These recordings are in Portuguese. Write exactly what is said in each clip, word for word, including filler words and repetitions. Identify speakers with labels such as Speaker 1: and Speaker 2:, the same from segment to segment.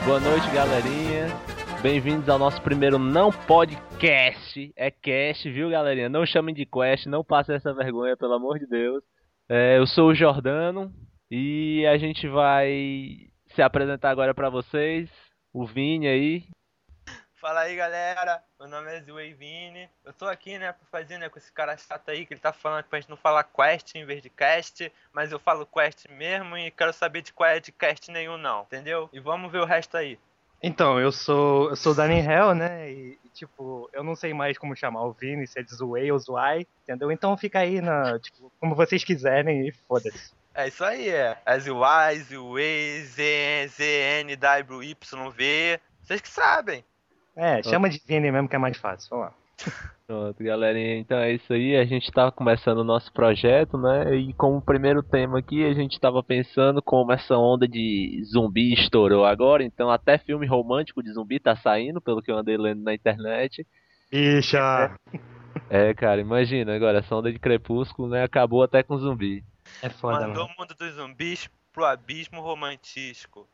Speaker 1: Boa noite, galerinha. Bem-vindos ao nosso primeiro não podcast. É cast, viu, galerinha? Não chamem de quest, não passem essa vergonha, pelo amor de Deus. É, eu sou o Jordano e a gente vai se apresentar agora pra vocês. O Vini aí.
Speaker 2: Fala aí, galera, meu nome é Zuei Vini. Eu tô aqui, né, pra fazer, né, com esse cara chato aí que ele tá falando pra gente não falar quest em vez de cast, mas eu falo quest mesmo e quero saber de qual é de cast nenhum não, entendeu? E vamos ver o resto aí.
Speaker 3: Então, eu sou eu sou o Daniel, né, e, e, tipo, eu não sei mais como chamar o Vini, se é de Zuei ou Zuai, entendeu? Então fica aí, na, tipo, como vocês quiserem e foda-se.
Speaker 2: É isso aí, é. É Zuai, Zuei, Z, Z, N, W, Y, V, vocês que sabem.
Speaker 3: É, chama de Vini mesmo que é mais fácil, vamos lá.
Speaker 1: Pronto, galerinha. Então é isso aí. A gente tá começando o nosso projeto, né? E como primeiro tema aqui, a gente tava pensando como essa onda de zumbi estourou agora. Então até filme romântico de zumbi tá saindo, pelo que eu andei lendo na internet.
Speaker 3: Bicha!
Speaker 1: É, cara, imagina agora, essa onda de Crepúsculo, né? Acabou até com zumbi.
Speaker 3: É foda,
Speaker 2: Mandou
Speaker 3: mano.
Speaker 2: o mundo dos zumbis pro abismo romantístico.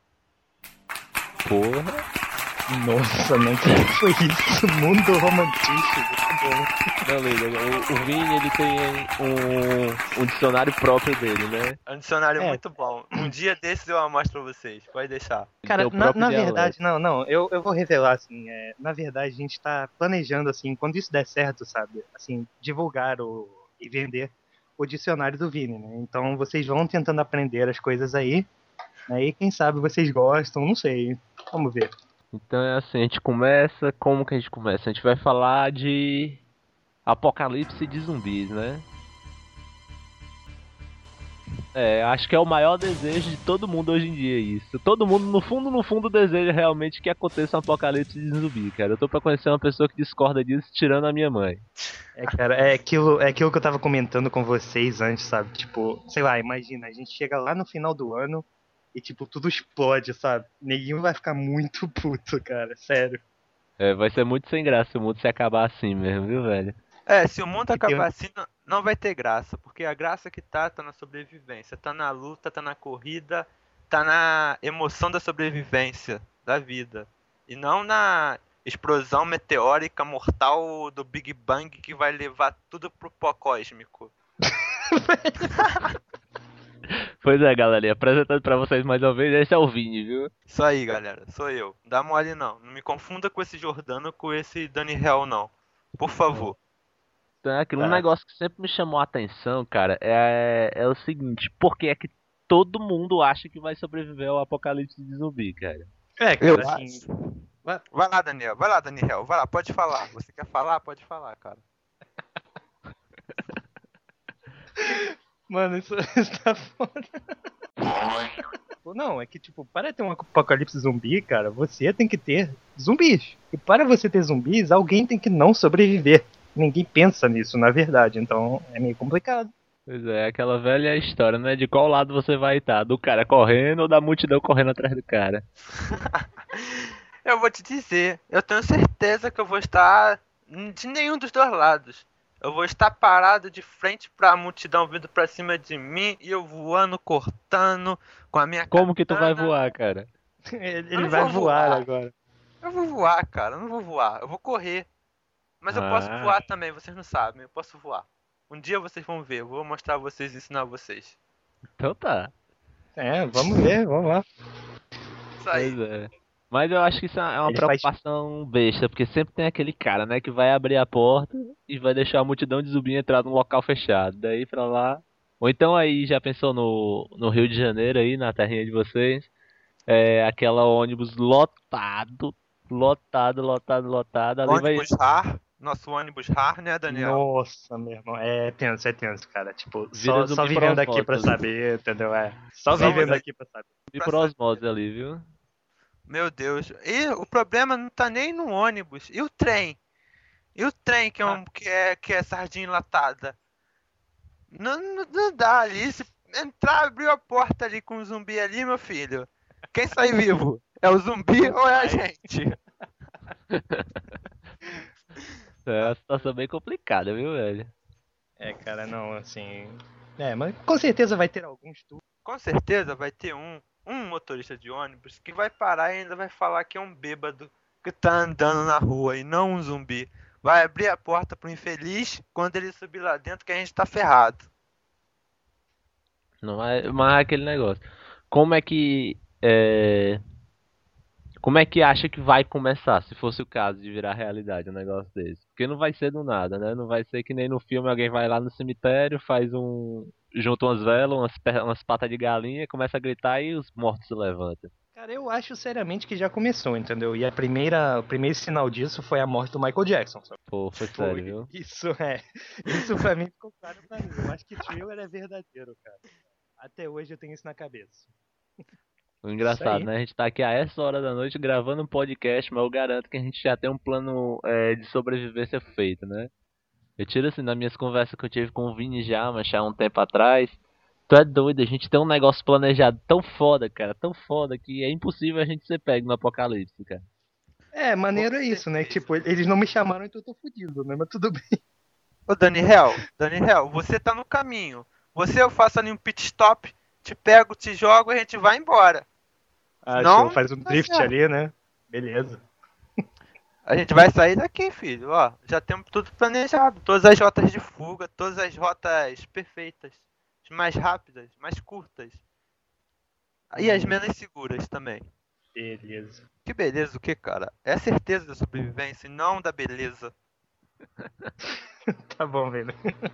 Speaker 1: Porra.
Speaker 3: Nossa, mano, que foi isso? Mundo romantístico, muito bom.
Speaker 1: Não, liga, o, o Vini, ele tem um, um dicionário próprio dele, né?
Speaker 2: É um dicionário
Speaker 3: É.
Speaker 2: muito bom. Um dia desses eu mostro pra vocês, pode deixar.
Speaker 3: Cara,
Speaker 1: Ele tem o
Speaker 3: na,
Speaker 1: próprio
Speaker 3: na
Speaker 1: dialeto.
Speaker 3: verdade, não, não, eu, eu vou revelar, assim, é, na verdade a gente tá planejando, assim, quando isso der certo, sabe, assim, divulgar o, e vender o dicionário do Vini, né, então vocês vão tentando aprender as coisas aí, né, e quem sabe vocês gostam, não sei, vamos ver.
Speaker 1: Então é assim, a gente começa, como que a gente começa? A gente vai falar de apocalipse de zumbis, né? É, acho que é o maior desejo de todo mundo hoje em dia isso. Todo mundo, no fundo, no fundo, deseja realmente que aconteça um apocalipse de zumbi, cara. Eu tô pra conhecer uma pessoa que discorda disso, tirando a minha mãe.
Speaker 3: É, cara, é aquilo, é aquilo que eu tava comentando com vocês antes, sabe, tipo, sei lá, imagina, a gente chega lá no final do ano e, tipo, tudo explode, sabe, ninguém vai ficar muito puto, cara, sério.
Speaker 1: É, vai ser muito sem graça se o mundo se acabar assim mesmo, viu, velho?
Speaker 2: É, se o mundo
Speaker 3: E tem-
Speaker 2: acabar assim, não- não vai ter graça, porque a graça que tá, tá na sobrevivência, tá na luta, tá na corrida, tá na emoção da sobrevivência, da vida. E não na explosão meteórica mortal do Big Bang que vai levar tudo pro pó cósmico.
Speaker 1: Pois é, galerinha, apresentando pra vocês mais uma vez, esse é o Vini, viu?
Speaker 2: Isso aí, galera, sou eu. Não dá mole não. Não me confunda com esse Jordano, com esse Daniel, não. Por favor.
Speaker 1: Então é aquilo, um
Speaker 3: Tá.
Speaker 1: negócio que sempre me chamou a atenção, cara, é, é o seguinte, por que é que todo mundo acha que vai sobreviver ao apocalipse de zumbi, cara?
Speaker 3: É,
Speaker 2: Eu
Speaker 3: cara, assim,
Speaker 2: acho. Vai lá, Daniel. Vai lá, Daniel. Vai lá, pode falar. Você quer falar? Pode falar, cara.
Speaker 3: mano, isso, isso tá foda. Pô, não, é que, tipo, para ter um apocalipse zumbi, cara, você tem que ter zumbis. E para você ter zumbis, alguém tem que não sobreviver. Ninguém pensa nisso, na verdade, então é meio complicado.
Speaker 1: Pois é, aquela velha história, né? De qual lado você vai estar? Do cara correndo ou da multidão correndo atrás do cara?
Speaker 2: Eu vou te dizer, eu tenho certeza que eu vou estar de nenhum dos dois lados. Eu vou estar parado de frente pra multidão vindo pra cima de mim e eu voando, cortando com a minha
Speaker 1: Como que tu vai
Speaker 2: katana.
Speaker 1: voar, cara?
Speaker 3: Ele,
Speaker 2: Eu
Speaker 3: ele
Speaker 2: não
Speaker 3: vai
Speaker 2: vou
Speaker 3: voar
Speaker 2: voar.
Speaker 3: agora.
Speaker 2: Eu vou voar, cara. Eu não vou voar. Eu vou correr. Mas eu posso
Speaker 1: Ah.
Speaker 2: voar também, vocês não sabem. Eu posso voar. Um dia vocês vão ver. Eu vou mostrar a vocês e ensinar a vocês.
Speaker 1: Então tá.
Speaker 3: É, vamos ver, vamos lá.
Speaker 2: Isso aí.
Speaker 1: Pois é. Mas eu acho que isso é uma
Speaker 3: Ele faz-
Speaker 1: preocupação besta, porque sempre tem aquele cara, né, que vai abrir a porta e vai deixar a multidão de zumbi entrar num local fechado. Daí pra lá. Ou então aí, já pensou no, no Rio de Janeiro aí, na terrinha de vocês? É aquela ônibus lotado, lotado, lotado, lotado. Ali vai.
Speaker 2: Ônibus RAR. Nosso ônibus RAR, né, Daniel?
Speaker 3: Nossa, meu irmão, é tenso, é tenso, cara. Tipo,
Speaker 1: Vira
Speaker 3: só, só
Speaker 1: zumbi
Speaker 3: vivendo
Speaker 1: por
Speaker 3: aqui pra
Speaker 1: osmose.
Speaker 3: saber, entendeu? É. Só
Speaker 2: Só
Speaker 3: vivendo
Speaker 2: você.
Speaker 3: aqui pra saber.
Speaker 1: E por osmose ali, viu?
Speaker 2: Meu Deus. E o problema não tá nem no ônibus. E o trem? E o trem que é, um, que é, que é sardinha enlatada? Não, não, não dá ali. Se entrar, abriu a porta ali com o zumbi ali, meu filho. Quem sai vivo? É o zumbi ou é a gente?
Speaker 1: É uma situação bem complicada, viu, velho?
Speaker 3: É, cara, não, assim. É, mas com certeza vai ter alguns tu.
Speaker 2: Com certeza vai ter um. um motorista de ônibus que vai parar e ainda vai falar que é um bêbado que tá andando na rua e não um zumbi. Vai abrir a porta pro infeliz quando ele subir lá dentro que a gente tá ferrado.
Speaker 1: Não é, mas é aquele negócio. Como é que é, como é que acha que vai começar, se fosse o caso de virar realidade um negócio desse? Porque não vai ser do nada, né? Não vai ser que nem no filme alguém vai lá no cemitério, faz um, junta umas velas, umas, per- umas patas de galinha, começa a gritar e os mortos se levantam.
Speaker 3: Cara, eu acho seriamente que já começou, entendeu? E a primeira, o primeiro sinal disso foi a morte do Michael Jackson. Sabe?
Speaker 1: Pô, foi
Speaker 3: Tipo,
Speaker 1: sério, viu?
Speaker 3: isso é. Isso pra mim ficou claro pra mim. Eu acho que Thriller é verdadeiro, cara. Até hoje eu tenho isso na cabeça.
Speaker 1: O
Speaker 3: Isso
Speaker 1: engraçado,
Speaker 3: aí.
Speaker 1: né? A gente tá aqui a essa hora da noite gravando um podcast, mas eu garanto que a gente já tem um plano é, de sobrevivência feito, né? Eu tiro assim, nas minhas conversas que eu tive com o Vini já, mas já há um tempo atrás. Tu é doido, a gente tem um negócio planejado tão foda, cara, tão foda, que é impossível a gente ser pego no apocalipse, cara.
Speaker 3: É, maneiro
Speaker 2: Com
Speaker 3: é isso, né?
Speaker 2: certeza.
Speaker 3: Tipo, eles não me chamaram, então eu tô fudido, né? Mas tudo bem.
Speaker 2: Ô Daniel, Daniel, você tá no caminho. Você eu faço ali um pit stop, te pego, te jogo e a gente vai embora.
Speaker 3: Ah, show,
Speaker 2: Senão,
Speaker 3: faz um
Speaker 2: não vai
Speaker 3: drift
Speaker 2: certo.
Speaker 3: ali, né? Beleza.
Speaker 2: A gente vai sair daqui, filho. Ó, já temos tudo planejado. Todas as rotas de fuga, todas as rotas perfeitas. As mais rápidas, mais curtas. E as
Speaker 3: Hum,
Speaker 2: menos seguras também.
Speaker 3: beleza.
Speaker 2: Que beleza o que, cara? É a certeza da sobrevivência e não da beleza.
Speaker 3: Tá bom, velho.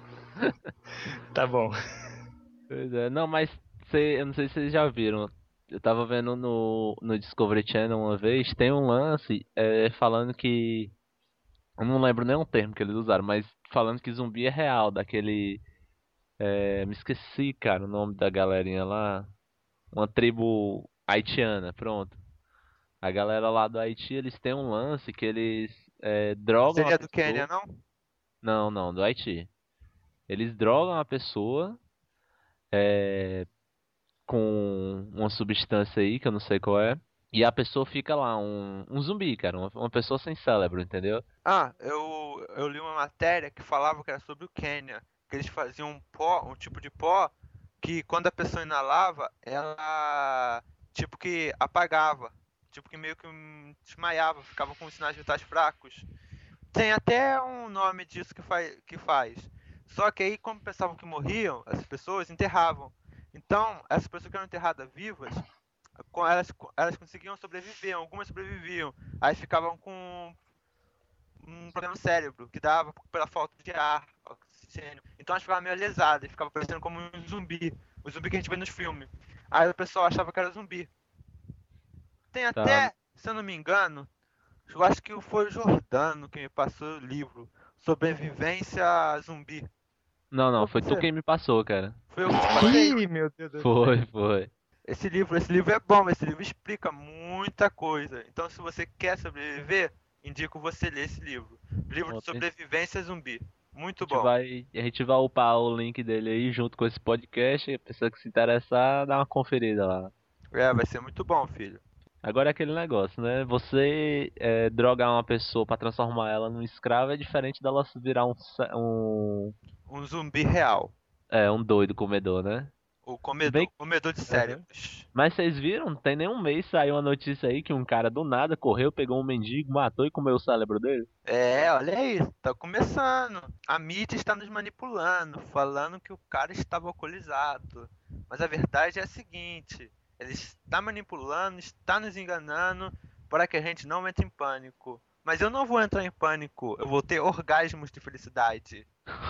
Speaker 3: Tá bom.
Speaker 1: Pois é, não, mas cê, eu não sei se vocês já viram. Eu tava vendo no, no Discovery Channel uma vez, tem um lance é, falando que. Eu não lembro nem o termo que eles usaram, mas falando que zumbi é real, daquele. É, me esqueci, cara, o nome da galerinha lá. Uma tribo haitiana, pronto. A galera lá do Haiti, eles têm um lance que eles é, drogam a
Speaker 2: Seria do Quênia,
Speaker 1: pessoa.
Speaker 2: não?
Speaker 1: Não, não, do Haiti. Eles drogam a pessoa é, com uma substância aí, que eu não sei qual é. E a pessoa fica lá, um, um zumbi, cara. Uma, uma pessoa sem cérebro, entendeu?
Speaker 2: Ah, eu, eu li uma matéria que falava que era sobre o Quênia. Que eles faziam um pó, um tipo de pó, que quando a pessoa inalava, ela tipo que apagava. Tipo que meio que hum, desmaiava, ficava com os sinais vitais fracos. Tem até um nome disso que faz, que faz. Só que aí, como pensavam que morriam, as pessoas enterravam. Então, essas pessoas que eram enterradas vivas, com- elas, elas conseguiam sobreviver, algumas sobreviviam. Aí ficavam com um problema no cérebro, que dava pela falta de ar, oxigênio. Então elas ficavam meio lesadas, ficava parecendo como um zumbi. O zumbi que a gente vê nos filmes. Aí o pessoal achava que era zumbi. Tem
Speaker 1: Tá.
Speaker 2: até, se eu não me engano, eu acho que foi o Jordano que me passou o livro Sobrevivência Zumbi.
Speaker 1: Não, não,
Speaker 2: Foi
Speaker 1: foi tu
Speaker 2: você?
Speaker 1: quem me passou, cara.
Speaker 2: Foi eu que te passei?
Speaker 3: Ih, meu Deus do céu.
Speaker 1: Foi, foi.
Speaker 2: Esse livro, esse livro é bom, esse livro explica muita coisa. Então, se você quer sobreviver, indico você ler esse livro. Livro
Speaker 1: Ó,
Speaker 2: de
Speaker 1: tem-
Speaker 2: sobrevivência zumbi.
Speaker 1: A
Speaker 2: Muito
Speaker 1: gente
Speaker 2: bom.
Speaker 1: vai, a gente vai upar o link dele aí junto com esse podcast. E a pessoa que se interessar, dá uma conferida lá.
Speaker 2: É, vai ser muito bom, filho.
Speaker 1: Agora é aquele negócio, né? Você é, drogar uma pessoa pra transformar ela num escravo é diferente dela virar um, ce- um,
Speaker 2: Um zumbi real.
Speaker 1: é, um doido comedor, né?
Speaker 2: O
Speaker 1: Se bem
Speaker 2: comedor, comedor de
Speaker 3: Aham.
Speaker 2: cérebros.
Speaker 1: Mas vocês viram? Não tem nem um mês saiu uma notícia aí que um cara do nada correu, pegou um mendigo, matou e comeu o cérebro dele.
Speaker 2: É, olha aí, tá começando. A mídia está nos manipulando, falando que o cara estava alcoolizado. Mas a verdade é a seguinte: ele está manipulando, está nos enganando para que a gente não entre em pânico. Mas eu não vou entrar em pânico, eu vou ter orgasmos de felicidade.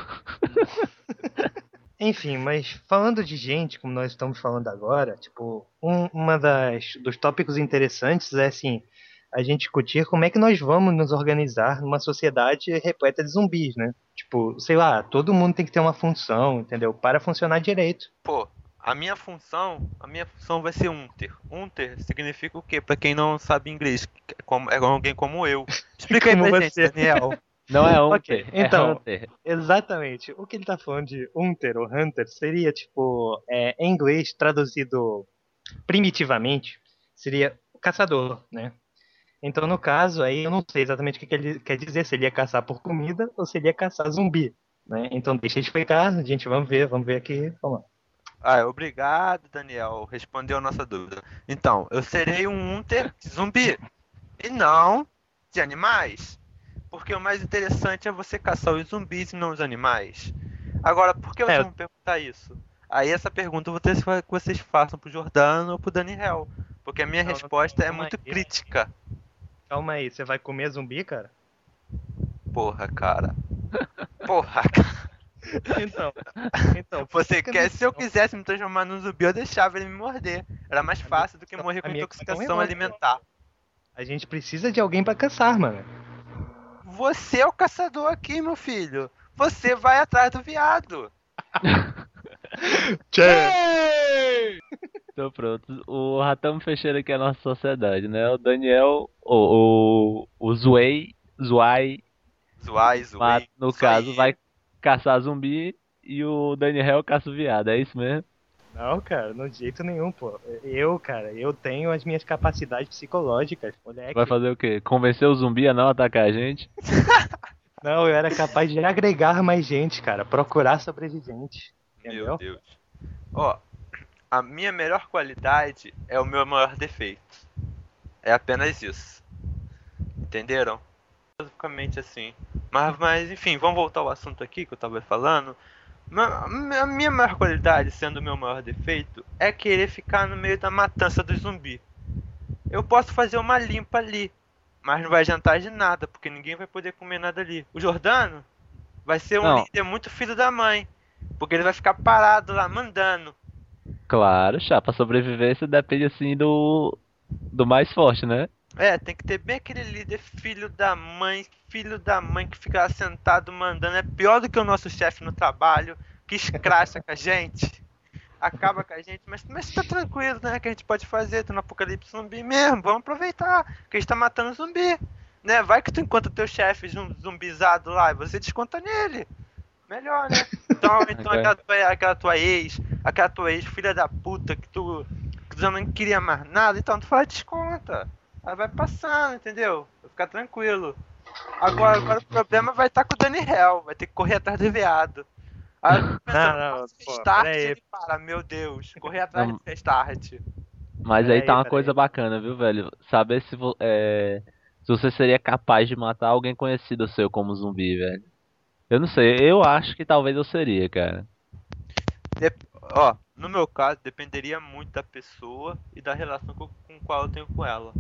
Speaker 3: Enfim, mas falando de gente, como nós estamos falando agora, tipo, um, uma das dos tópicos interessantes é assim, a gente discutir como é que nós vamos nos organizar numa sociedade repleta de zumbis, né? Tipo, sei lá, todo mundo tem que ter uma função, entendeu? Para funcionar direito.
Speaker 2: Pô, a minha função, a minha função vai ser Unter. Unter significa o quê? Pra quem não sabe inglês, é como- é alguém como eu. Explica aí
Speaker 3: Como
Speaker 2: pra gente,
Speaker 3: você.
Speaker 2: Daniel.
Speaker 1: Não é
Speaker 3: Ok,
Speaker 1: Hunter,
Speaker 3: então,
Speaker 1: é Hunter.
Speaker 3: exatamente. O que ele tá falando de Hunter ou Hunter seria, tipo, é, em inglês traduzido primitivamente, seria o caçador, né? Então, no caso, aí eu não sei exatamente o que que ele quer dizer, se ele ia caçar por comida ou se ele ia caçar zumbi, né? Então, deixa eu explicar, gente, vamos ver, vamos ver aqui, vamos lá.
Speaker 2: Ah, obrigado, Daniel. Respondeu a nossa dúvida. Então, eu serei um Hunter de zumbi. E não de animais. Porque o mais interessante é você caçar os zumbis e não os animais. Agora, por que vocês
Speaker 3: É,
Speaker 2: vão perguntar isso? Aí essa pergunta eu vou ter que vocês façam pro Jordano ou pro Daniel. Porque a minha
Speaker 3: Não, não,
Speaker 2: resposta é
Speaker 3: calma
Speaker 2: muito
Speaker 3: aí.
Speaker 2: crítica.
Speaker 3: calma aí, você vai comer zumbi, cara?
Speaker 2: Porra, cara. Porra, cara.
Speaker 3: Então, então.
Speaker 2: Você
Speaker 3: fica
Speaker 2: quer,
Speaker 3: nisso,
Speaker 2: se eu
Speaker 3: então.
Speaker 2: quisesse me transformar num zumbi, eu deixava ele me morder. Era mais
Speaker 3: A minha
Speaker 2: fácil do que
Speaker 3: questão-
Speaker 2: morrer
Speaker 3: a
Speaker 2: com
Speaker 3: minha questão é
Speaker 2: intoxicação
Speaker 3: outra.
Speaker 2: alimentar.
Speaker 3: A gente precisa de alguém pra caçar, mano.
Speaker 2: Você é o caçador aqui, meu filho. Você vai atrás do viado.
Speaker 3: Tchê!
Speaker 1: Então pronto, o Ratão Fecheira aqui é a nossa sociedade, né? O Daniel, o, o, o Zuei, Zuai,
Speaker 2: Zoai,
Speaker 1: ma-
Speaker 2: zoei.
Speaker 1: no
Speaker 2: Isso
Speaker 1: caso,
Speaker 2: aí.
Speaker 1: vai caçar zumbi e o Daniel caça o viado, é isso mesmo?
Speaker 3: Não, cara, não de jeito nenhum, pô. Eu, cara, eu tenho as minhas capacidades psicológicas, moleque.
Speaker 1: Vai fazer o quê? Convencer o zumbi a não atacar a gente?
Speaker 3: Não, eu era capaz de agregar mais gente, cara. Procurar sobrevivente. Entendeu?
Speaker 2: Meu Deus. Ó, a minha melhor qualidade é o meu maior defeito. É apenas isso. Entenderam? Basicamente assim. Mas, mas enfim, vamos voltar ao assunto aqui que eu tava falando. Ma- A minha maior qualidade, sendo o meu maior defeito, é querer ficar no meio da matança do zumbi. Eu posso fazer uma limpa ali, mas não vai adiantar de nada, porque ninguém vai poder comer nada ali. O Jordano vai ser um
Speaker 1: Não.
Speaker 2: líder muito filho da mãe, porque ele vai ficar parado lá, mandando.
Speaker 1: Claro, chá, pra sobrevivência depende assim do, do mais forte, né?
Speaker 2: É, tem que ter bem aquele líder filho da mãe, filho da mãe que fica lá sentado mandando. É pior do que o nosso chefe no trabalho, que escracha com a gente, acaba com a gente, mas, mas tá tranquilo, né? Que a gente pode fazer, tô no apocalipse zumbi mesmo, vamos aproveitar, que a gente tá matando zumbi, né? Vai que tu encontra teu chefe zum- zumbizado lá e você desconta nele. Melhor, né? Então, então
Speaker 1: Ok.
Speaker 2: aquela, tua, aquela tua ex, aquela tua ex, filha da puta, que tu, que tu já não queria mais nada, então tu faz desconta. Aí vai passando, entendeu? Vai ficar tranquilo. Agora, agora o problema vai estar com o Daniel, vai ter que correr atrás do veado. Aí eu fico pensando,
Speaker 3: Não, não,
Speaker 2: faço
Speaker 3: pô,
Speaker 2: restart,
Speaker 3: peraí.
Speaker 2: ele para, meu Deus, correr atrás
Speaker 1: Não.
Speaker 2: do restart.
Speaker 1: Mas
Speaker 3: Peraí,
Speaker 1: aí tá uma
Speaker 3: peraí.
Speaker 1: coisa bacana, viu, velho? Saber se, vo- é, se você seria capaz de matar alguém conhecido seu como zumbi, velho. Eu não sei, eu acho que talvez eu seria, cara.
Speaker 2: Dep- Ó, no meu caso, dependeria muito da pessoa e da relação com, com qual eu tenho com ela.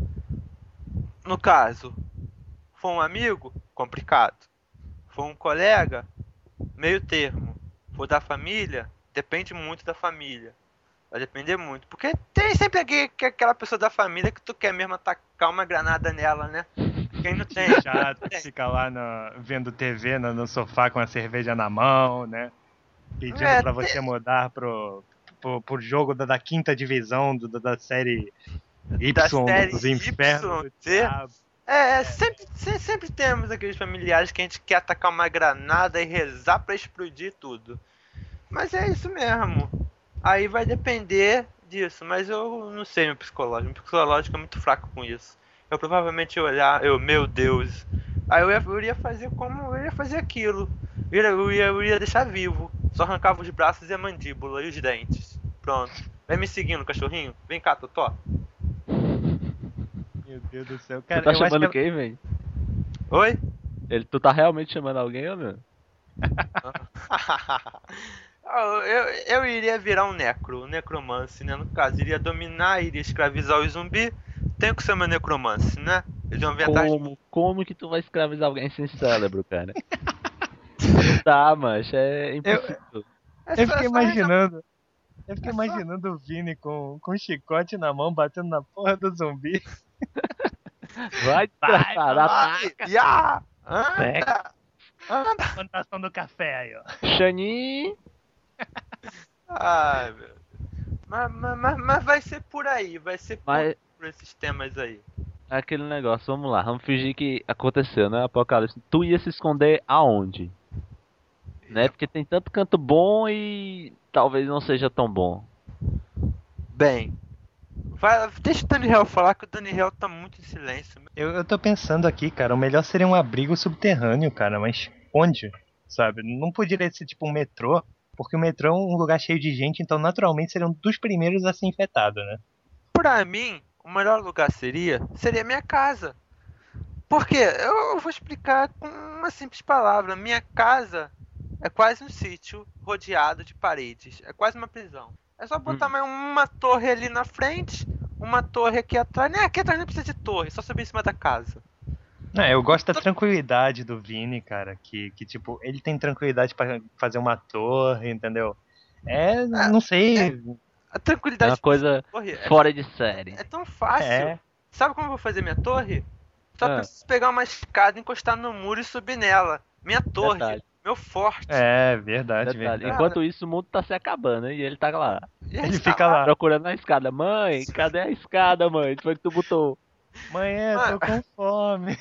Speaker 2: No caso, for um amigo, complicado. For um colega, meio termo. For da família, depende muito da família. Vai depender muito. Porque tem sempre aqui, que- aquela pessoa da família que tu quer mesmo atacar uma granada nela, né? Quem não tem?
Speaker 3: Chato, fica lá no- vendo T V no, no sofá com a cerveja na mão, né? Pedindo
Speaker 2: É,
Speaker 3: pra você mudar pro, pro, pro jogo da, da quinta divisão do, da- da série Y
Speaker 2: Da série
Speaker 3: dos infernos. do
Speaker 2: Y, Z.
Speaker 3: diabo.
Speaker 2: É, é, sempre, se- sempre temos aqueles familiares que a gente quer atacar uma granada e rezar pra explodir tudo. Mas é isso mesmo. Aí vai depender disso, mas eu não sei meu psicológico. Meu psicológico é muito fraco com isso. Eu provavelmente ia olhar, eu, meu Deus. Aí eu, ia, eu iria fazer como eu ia fazer aquilo. Eu ia, eu ia, eu ia deixar vivo. Só arrancava os braços e a mandíbula e os dentes. Pronto. Vai me seguindo, cachorrinho? Vem cá, Totó.
Speaker 3: Meu Deus do céu.
Speaker 1: Tu
Speaker 3: Cara,
Speaker 1: tá
Speaker 3: eu acho
Speaker 1: chamando
Speaker 3: que
Speaker 1: quem, velho?
Speaker 2: Oi?
Speaker 1: Ele, tu tá realmente chamando alguém ou não?
Speaker 2: eu, eu iria virar um necro, um necromance, né? No caso, iria dominar, iria escravizar os zumbis. Tenho que ser meu necromance, né? Eles vão inventar.
Speaker 1: Como, como que tu vai escravizar alguém sem cérebro, cara? Tá, mancha, é impossível.
Speaker 2: É
Speaker 3: eu
Speaker 2: só-
Speaker 3: fiquei
Speaker 2: só arranjar-
Speaker 3: imaginando. Eu fiquei
Speaker 2: É só-
Speaker 3: imaginando o Vini com, com um chicote na mão, batendo na porra do zumbi.
Speaker 1: Vai, desgraçado,
Speaker 2: Ai,
Speaker 1: ataca!
Speaker 2: ya! Anda! Anda!
Speaker 3: Plantação do café aí, ó.
Speaker 1: Xanin!
Speaker 2: Ai, meu. Mas, mas, mas, mas vai ser por aí, vai ser por,
Speaker 1: Mas
Speaker 2: por esses temas aí.
Speaker 1: é aquele negócio, vamos lá, vamos fingir que aconteceu, né? Apocalipse. Tu ia se esconder aonde? Né? Porque tem tanto canto bom e talvez não seja tão bom.
Speaker 2: Bem, vai, deixa o Daniel falar que o Daniel tá muito em silêncio.
Speaker 3: Eu, eu tô pensando aqui, cara, o melhor seria um abrigo subterrâneo, cara, mas onde? Sabe? Não poderia ser tipo um metrô, Porque o metrô é um lugar cheio de gente, então naturalmente seriam dos primeiros a ser infectado, né?
Speaker 2: Pra mim, o melhor lugar seria, seria minha casa. Por quê? Eu vou explicar com uma simples palavra. Minha casa é quase um sítio rodeado de paredes. É quase uma prisão. É só botar
Speaker 1: Hum.
Speaker 2: mais uma torre ali na frente, uma torre aqui atrás. Nem aqui atrás nem precisa de torre, só subir em cima da casa.
Speaker 3: É, eu gosto da tranquilidade do Vini, cara, que, que tipo, ele tem tranquilidade pra fazer uma torre, entendeu? É, não sei,
Speaker 2: A
Speaker 1: É
Speaker 2: tranquilidade
Speaker 1: uma
Speaker 2: de fazer
Speaker 1: coisa
Speaker 2: uma torre é,
Speaker 1: fora de série.
Speaker 2: é tão fácil.
Speaker 3: é,
Speaker 2: Sabe como eu vou fazer minha torre? Só
Speaker 1: Ah.
Speaker 2: preciso pegar uma escada, encostar no muro e subir nela. Minha torre,
Speaker 1: Detalhe.
Speaker 2: meu forte.
Speaker 3: é, verdade,
Speaker 1: Detalhe.
Speaker 3: verdade.
Speaker 1: Enquanto isso, o mundo tá se acabando, hein? E ele tá lá,
Speaker 2: E aí
Speaker 3: Ele
Speaker 2: está
Speaker 3: fica lá,
Speaker 1: procurando a escada. Mãe, cadê a escada, mãe? Onde foi que tu botou?
Speaker 3: mãe, é, tô com fome.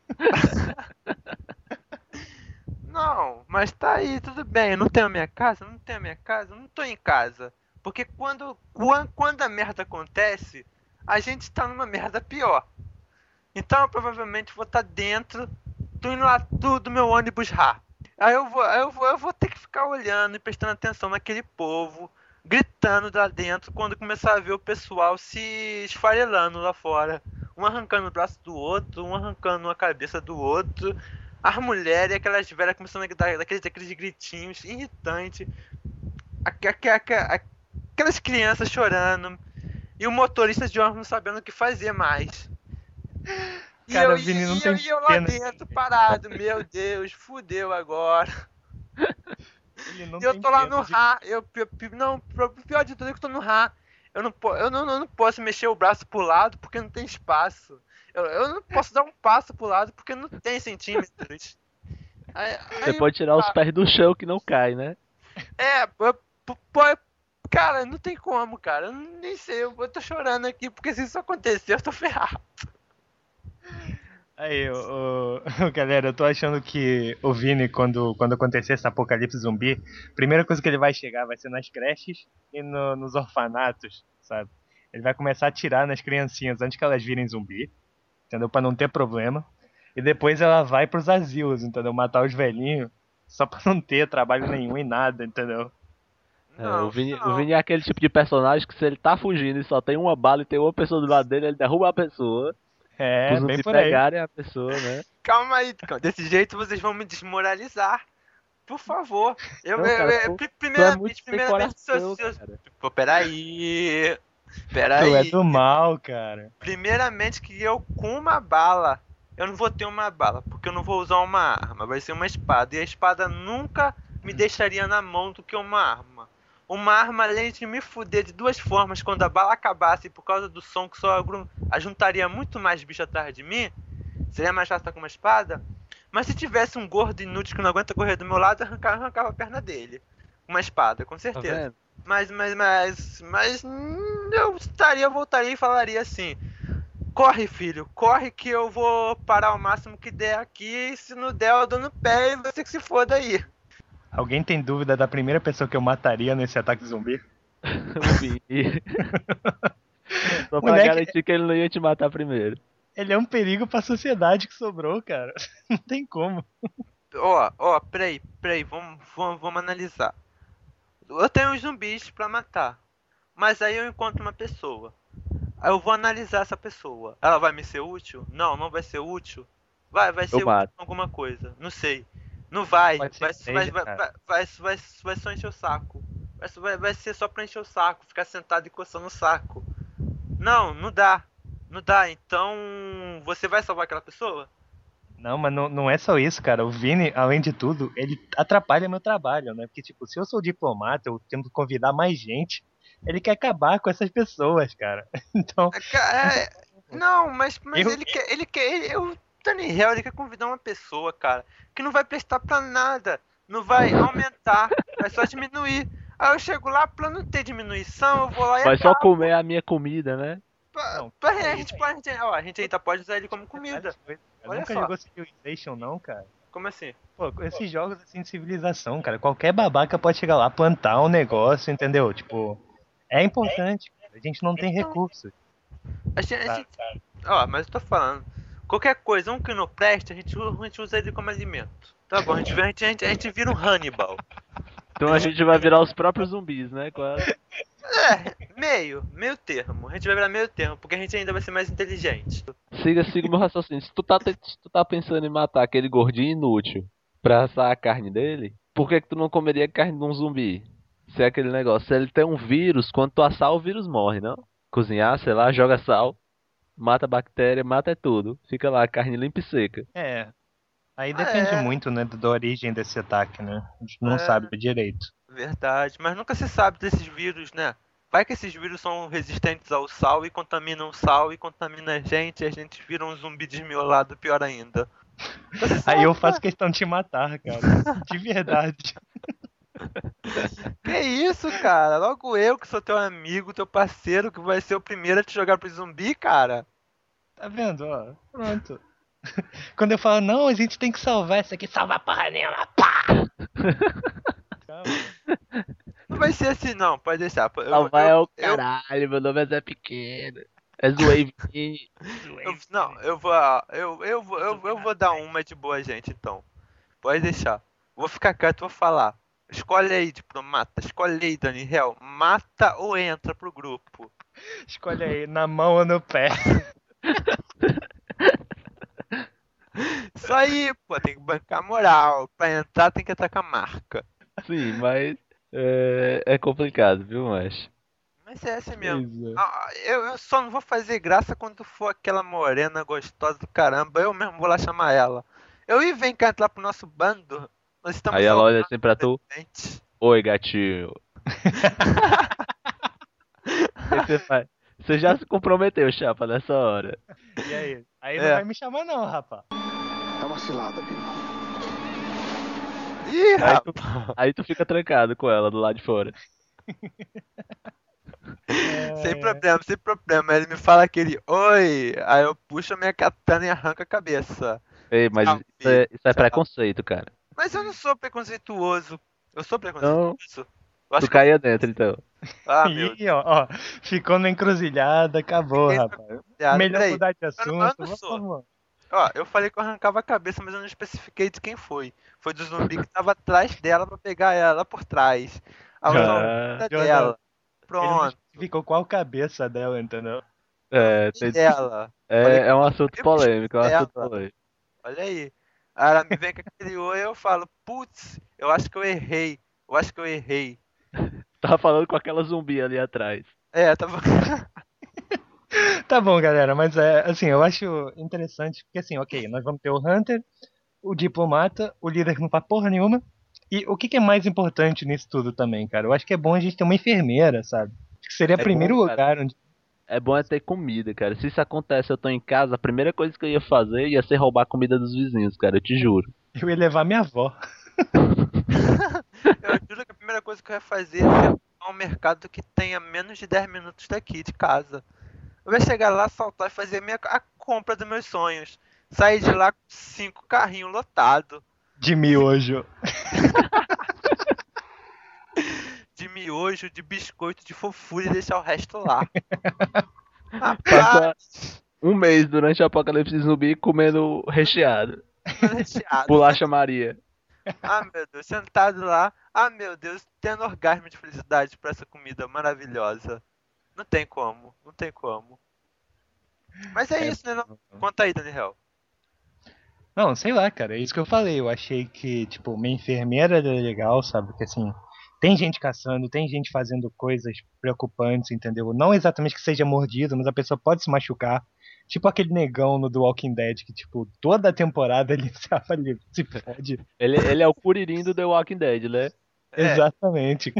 Speaker 2: Não, mas tá aí, tudo bem. Eu não tenho a minha casa, não tenho a minha casa, não tô em casa. Porque quando, quan- quando a merda acontece, a gente tá numa merda pior. Então eu provavelmente vou estar dentro do, inla- do, do meu ônibus Rá. Aí eu vou, aí eu vou, eu vou ter que ficar olhando e prestando atenção naquele povo, gritando lá dentro quando começar a ver o pessoal se esfarelando lá fora. Um arrancando o braço do outro, um arrancando a cabeça do outro. As mulheres e aquelas velhas começando a dar daqueles, aqueles gritinhos irritantes. Aque- aque- aque- Aquelas crianças chorando. E o motorista de ônibus não sabendo o que fazer mais. E
Speaker 3: Cara,
Speaker 2: eu,
Speaker 3: o Vini não
Speaker 2: e,
Speaker 3: tem
Speaker 2: eu, e eu lá
Speaker 3: pena.
Speaker 2: dentro, parado, meu Deus, fudeu agora.
Speaker 3: Ele não
Speaker 2: E eu
Speaker 3: tem
Speaker 2: tô lá
Speaker 3: pena
Speaker 2: no
Speaker 3: de-
Speaker 2: Rá, eu, pi- pi- não, pro- pior de tudo é que eu tô no Rá. Eu não, po- eu, não, eu não posso mexer o braço pro lado porque não tem espaço. Eu, eu não posso dar um passo pro lado porque não tem centímetros. Aí,
Speaker 1: Você
Speaker 2: aí,
Speaker 1: pode tirar os
Speaker 2: ah,
Speaker 1: pés do chão que não cai, né?
Speaker 2: É, pô, pô, pô, cara, não tem como, cara. Eu nem sei, eu, eu tô chorando aqui porque se isso acontecer, eu tô ferrado.
Speaker 3: Aí, o, o- galera, eu tô achando que o Vini, quando, quando acontecer esse apocalipse zumbi, a primeira coisa que ele vai chegar vai ser nas creches e no- nos orfanatos, sabe? Ele vai começar a atirar nas criancinhas antes que elas virem zumbi, entendeu? Pra não ter problema. E depois ela vai pros asilos, entendeu? Matar os velhinhos, só pra não ter trabalho nenhum e nada, entendeu?
Speaker 1: É, o
Speaker 2: Não,
Speaker 1: Vini, o
Speaker 2: não.
Speaker 1: Vini é aquele tipo de personagem que se ele tá fugindo e só tem uma bala e tem uma pessoa do lado dele, ele derruba a pessoa.
Speaker 3: É,
Speaker 1: Os
Speaker 3: bem
Speaker 1: zumbis
Speaker 3: por aí.
Speaker 1: pegarem a pessoa, né?
Speaker 2: Calma aí, calma. Desse jeito vocês vão me desmoralizar. Por favor. Eu,
Speaker 1: Não,
Speaker 2: eu,
Speaker 1: cara,
Speaker 2: eu-
Speaker 1: tu,
Speaker 2: pri-
Speaker 1: tu é muito
Speaker 2: primeiramente,
Speaker 1: sem
Speaker 2: primeiramente, seus,
Speaker 1: coração,
Speaker 2: seus...
Speaker 1: cara.
Speaker 2: Pô, peraí.
Speaker 3: Tu é
Speaker 2: Peraí.
Speaker 3: do mal, cara.
Speaker 2: Primeiramente que eu com uma bala, eu não vou ter uma bala, porque eu não vou usar uma arma, vai ser uma espada. E a espada nunca me deixaria na mão do que uma arma. Uma arma, além de me fuder de duas formas, quando a bala acabasse por causa do som que só agru- ajuntaria muito mais bicho atrás de mim, seria mais fácil estar com uma espada. Mas se tivesse um gordo inútil que não aguenta correr do meu lado, eu arrancava, arrancava a perna dele. Com uma espada, com
Speaker 1: Tá
Speaker 2: certeza.
Speaker 1: vendo?
Speaker 2: Mas, mas, mas, mas hum, eu estaria, voltaria e falaria assim: corre, filho, corre que eu vou parar o máximo que der aqui. E se não der, eu dou no pé e você que se foda aí.
Speaker 3: Alguém tem dúvida da primeira pessoa que eu mataria nesse ataque zumbi?
Speaker 1: O Vini. Só pra
Speaker 3: Moleque-
Speaker 1: garantir que ele não ia te matar primeiro.
Speaker 3: Ele é um perigo pra sociedade que sobrou, cara. Não tem como.
Speaker 2: Ó, ó, peraí, peraí, vamos, vamos, vamos analisar. Eu tenho uns zumbis pra matar, mas aí eu encontro uma pessoa. Aí eu vou analisar essa pessoa. Ela vai me ser útil? Não, não vai ser útil. Vai, vai ser útil
Speaker 1: mato.
Speaker 2: em alguma coisa. Não sei. Não vai.
Speaker 3: Pode ser
Speaker 2: Vai,
Speaker 3: que
Speaker 2: vai,
Speaker 3: seja,
Speaker 2: vai,
Speaker 3: cara.
Speaker 2: vai, vai, vai, vai só encher o saco. Vai, vai, vai ser só pra encher o saco. Ficar sentado e coçando o saco. Não, não dá. Não dá. Então, você vai salvar aquela pessoa?
Speaker 3: Não, mas não, não é só isso, cara. O Vini, além de tudo, ele atrapalha meu trabalho, né? Porque, tipo, se eu sou diplomata, eu tento convidar mais gente. Ele quer acabar com essas pessoas, cara. Então,
Speaker 2: É, ca- é, não, mas, mas
Speaker 3: Eu-
Speaker 2: ele quer. Ele quer. Ele, o Tony Hell, ele quer convidar uma pessoa, cara, que não vai prestar pra nada. Não vai aumentar. Vai só diminuir. Aí eu chego lá, plano T diminuição, eu vou lá e
Speaker 1: Vai só
Speaker 2: acabo.
Speaker 1: comer a minha comida, né?
Speaker 2: Pa-
Speaker 3: Não,
Speaker 2: pa-
Speaker 3: é
Speaker 2: a, gente pode, a, gente, ó, a gente ainda pode usar ele como comida.
Speaker 3: várias coisas, cara.
Speaker 2: Olha
Speaker 3: Nunca
Speaker 2: só.
Speaker 3: jogou Civilization, não, cara.
Speaker 2: Como assim?
Speaker 3: Pô, com esses jogos assim de civilização, cara, qualquer babaca pode chegar lá, plantar um negócio, entendeu? Tipo, é importante, cara. A gente não tem
Speaker 2: Então.
Speaker 3: recursos.
Speaker 2: A gente, a
Speaker 3: Tá,
Speaker 2: gente- ó, mas eu tô falando. Qualquer coisa, um que não preste, a gente, usa- a gente usa ele como alimento. Tá bom, a gente, vira- a gente, a gente, a gente vira um Hannibal.
Speaker 1: Então a gente vai virar os próprios zumbis, né? Quase.
Speaker 2: É, meio, meio termo. A gente vai virar meio termo, porque a gente ainda vai ser mais inteligente.
Speaker 1: Siga, siga o meu raciocínio. Se tu tá, te- se tu tá pensando em matar aquele gordinho inútil pra assar a carne dele, por que que tu não comeria carne de um zumbi? Se é aquele negócio, se ele tem um vírus, quando tu assar o vírus morre, não? Cozinhar, sei lá, joga sal, mata a bactéria, mata é tudo. Fica lá a carne limpa e seca.
Speaker 3: É, aí
Speaker 2: Ah,
Speaker 3: depende
Speaker 2: é,
Speaker 3: muito, né, da origem desse ataque, né? A gente não
Speaker 2: é,
Speaker 3: sabe direito.
Speaker 2: verdade. Mas nunca se sabe desses vírus, né? Vai que esses vírus são resistentes ao sal e contaminam o sal e contamina a gente e a gente vira um zumbi desmiolado, pior ainda. Você
Speaker 3: Aí
Speaker 2: sabe,
Speaker 3: eu
Speaker 2: né?
Speaker 3: faço questão de te matar, cara. De verdade.
Speaker 2: Que isso, cara? Logo eu que sou teu amigo, teu parceiro, que vai ser o primeiro a te jogar pro zumbi, cara.
Speaker 3: Tá vendo, ó? Pronto. Quando eu falo, não, a gente tem que salvar essa aqui, salvar porra nenhuma, pá! Calma.
Speaker 2: Não vai ser assim, não, pode deixar. Eu,
Speaker 1: Salvar
Speaker 2: eu,
Speaker 1: é o
Speaker 2: eu,
Speaker 1: caralho, meu nome é Zé Pequeno. É Zwave.
Speaker 2: eu- não, eu vou, eu, eu, vou, eu, eu vou dar uma de boa gente, então. Pode deixar. Vou ficar quieto, vou falar. Escolhe aí, diplomata. Escolhe aí, Daniel. Mata ou entra pro grupo?
Speaker 3: Escolhe aí, na mão ou no pé.
Speaker 2: Isso aí, pô, tem que bancar a moral. Pra entrar tem que entrar com a marca.
Speaker 1: Sim, mas é, é complicado, viu, mas.
Speaker 2: Mas é assim mesmo.
Speaker 3: Pois é.
Speaker 2: Ah, eu, eu só não vou fazer graça quando for aquela morena gostosa do caramba. Eu mesmo vou lá chamar ela. Eu e vem cá entrar pro nosso bando. Nós estamos
Speaker 1: Aí ela olha
Speaker 2: salvando
Speaker 1: assim pra tu.
Speaker 2: adolescentes.
Speaker 1: Oi, gatinho. O que que você faz? Você já se comprometeu, chapa, nessa hora.
Speaker 3: E aí? Aí
Speaker 2: É.
Speaker 3: não vai me chamar não, rapaz.
Speaker 4: É uma cilada, amigo.
Speaker 2: Ih,
Speaker 1: Aí
Speaker 2: rapaz.
Speaker 1: tu, aí tu fica trancado com ela do lado de fora.
Speaker 2: Sem
Speaker 3: É,
Speaker 2: problema, sem problema. Ele me fala aquele oi, aí eu puxo a minha katana e arranco a cabeça.
Speaker 1: Ei, mas
Speaker 2: Tchau,
Speaker 1: isso é,
Speaker 2: filho,
Speaker 1: isso é
Speaker 2: tchau.
Speaker 1: preconceito, cara.
Speaker 2: Mas eu não sou preconceituoso. Eu sou
Speaker 1: Então,
Speaker 2: preconceituoso. Eu acho
Speaker 1: tu
Speaker 2: que eu...
Speaker 1: caía dentro, então.
Speaker 2: Ah, meu
Speaker 3: Ih, ó, ó, ficou na encruzilhada, acabou,
Speaker 2: Deus.
Speaker 3: rapaz.
Speaker 2: Piada.
Speaker 3: Melhor
Speaker 2: Peraí,
Speaker 3: mudar de
Speaker 2: eu não, eu
Speaker 3: assunto.
Speaker 2: não
Speaker 3: Vamos,
Speaker 2: sou.
Speaker 3: vamos.
Speaker 2: Ó, eu falei que eu arrancava a cabeça, mas eu não especifiquei de quem foi. Foi do zumbi que tava atrás dela pra pegar ela por trás. A
Speaker 3: Jordan,
Speaker 2: altura
Speaker 3: Jordan,
Speaker 2: dela.
Speaker 3: Ele não
Speaker 2: Pronto.
Speaker 3: especificou qual cabeça dela, entendeu?
Speaker 1: É,
Speaker 2: E
Speaker 1: tem-
Speaker 2: dela. Falei
Speaker 1: é,
Speaker 2: que
Speaker 1: é um assunto
Speaker 2: eu
Speaker 1: polêmico, é um assunto
Speaker 2: dela.
Speaker 1: polêmico.
Speaker 2: Olha aí. Aí ela me vem com aquele oi e eu falo, putz, eu acho que eu errei. Eu acho que eu errei.
Speaker 1: Tava falando com aquela zumbi ali atrás.
Speaker 2: É, tava.
Speaker 3: Tá bom, galera, mas é assim, eu acho interessante, porque assim, ok, nós vamos ter o Hunter, o diplomata, o líder que não faz porra nenhuma. E o que, que é mais importante nisso tudo também, cara? Eu acho que é bom a gente ter uma enfermeira, sabe? Acho que seria o
Speaker 1: É
Speaker 3: primeiro
Speaker 1: bom, cara.
Speaker 3: lugar onde.
Speaker 1: É bom é ter comida, cara. Se isso acontece, eu tô em casa, a primeira coisa que eu ia fazer ia ser roubar a comida dos vizinhos, cara, eu te juro.
Speaker 3: Eu ia levar minha avó.
Speaker 2: Eu juro que a primeira coisa que eu ia fazer é arrumar um mercado que tenha menos de dez minutos daqui, de casa. Eu ia chegar lá, saltar e fazer a, minha, a compra dos meus sonhos. Sair de lá com cinco carrinhos lotados.
Speaker 3: De miojo.
Speaker 2: De miojo, de biscoito, de fofura e deixar o resto lá.
Speaker 1: Passa
Speaker 2: Rapaz,
Speaker 1: um mês durante o apocalipse zumbi comendo recheado.
Speaker 2: recheado.
Speaker 1: Bolacha Maria.
Speaker 2: Ah, meu Deus, sentado lá. Ah, meu Deus, tendo orgasmo de felicidade por essa comida maravilhosa. Não tem como, não tem como. Mas é,
Speaker 3: É.
Speaker 2: isso, né? Não? Conta aí, Daniel.
Speaker 3: Não, sei lá, cara, é isso que eu falei. Eu achei que, tipo, uma enfermeira era legal, sabe? Porque assim, tem gente caçando, tem gente fazendo coisas preocupantes, entendeu? Não exatamente que seja mordido, mas a pessoa pode se machucar. Tipo aquele negão no The Walking Dead, que, tipo, toda a temporada ele se, ele se fode.
Speaker 1: Ele, ele é o Kuririn do The Walking Dead, né?
Speaker 2: É.
Speaker 3: Exatamente.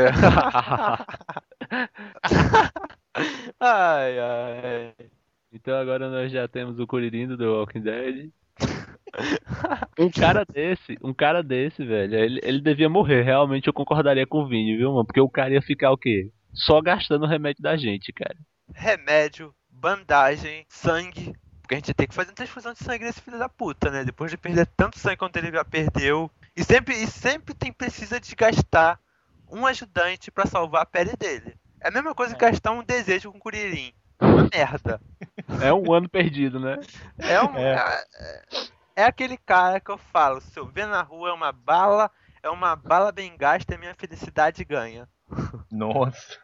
Speaker 2: Ai, ai.
Speaker 1: Então agora nós já temos o Kuririn do The Walking Dead. Um cara desse, um cara desse, velho, ele, ele devia morrer. Realmente eu concordaria com o Vini, viu, mano? Porque o cara ia ficar o quê? Só gastando o remédio da gente, cara.
Speaker 2: Remédio, bandagem, sangue. Porque a gente tem que fazer uma transfusão de sangue nesse filho da puta, né? Depois de perder tanto sangue quanto ele já perdeu. E sempre, e sempre tem precisa de gastar um ajudante pra salvar a pele dele. É a mesma coisa que gastar um desejo com Kuririn. Uma merda.
Speaker 1: É um ano perdido, né?
Speaker 2: É, um,
Speaker 3: É.
Speaker 2: é. é aquele cara que eu falo, se eu ver na rua é uma bala, é uma bala bem gasta e minha felicidade ganha.
Speaker 3: Nossa.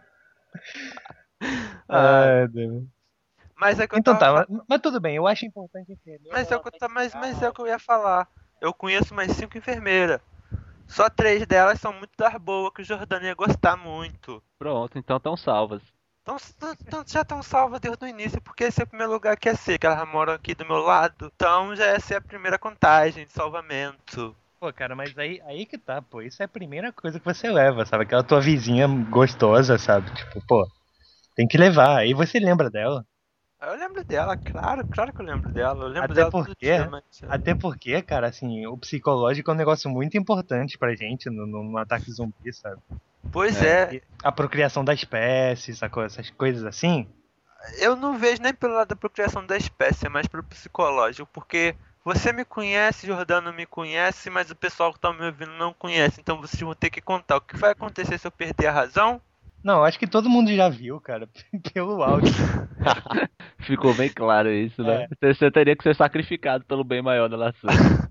Speaker 2: Ah,
Speaker 3: Ai, Deus.
Speaker 2: mas é que eu
Speaker 3: Então
Speaker 2: tava
Speaker 3: tá,
Speaker 2: falando.
Speaker 3: mas, mas tudo bem, eu acho importante entender.
Speaker 2: Mas é o que eu, ta- mas, mas é o que eu ia falar. Eu conheço umas cinco enfermeiras. Só três delas são muito das boas, que o Jordano ia gostar muito.
Speaker 1: Pronto, então estão salvas.
Speaker 2: Então, s- t- t- já estão salvas desde o início, porque esse é o primeiro lugar que ia ser, que elas moram aqui do meu lado. Então já ia ser a primeira contagem de salvamento.
Speaker 3: Pô, cara, mas aí, aí que tá, pô. Isso é a primeira coisa que você leva, sabe? Aquela tua vizinha gostosa, sabe? Tipo, pô, tem que levar. Aí você lembra dela.
Speaker 2: Eu lembro dela, claro, claro que eu lembro dela. Eu lembro
Speaker 3: Até
Speaker 2: dela todo
Speaker 3: porque,
Speaker 2: dia, mas. é,
Speaker 3: até porque, cara, assim, o psicológico é um negócio muito importante pra gente no, no, no ataque zumbi, sabe?
Speaker 2: Pois
Speaker 1: É.
Speaker 2: é,
Speaker 3: E a procriação da espécie, sacou? Essas coisas assim.
Speaker 2: eu não vejo nem pelo lado da procriação da espécie, é mais pelo psicológico, porque você me conhece, Jordano me conhece, mas o pessoal que tá me ouvindo não conhece, então vocês vão ter que contar o que vai acontecer se eu perder a razão.
Speaker 3: Não, acho que todo mundo já viu, cara, pelo áudio.
Speaker 1: Ficou bem claro isso, né?
Speaker 3: É.
Speaker 1: Você, você teria que ser sacrificado pelo bem maior da nação.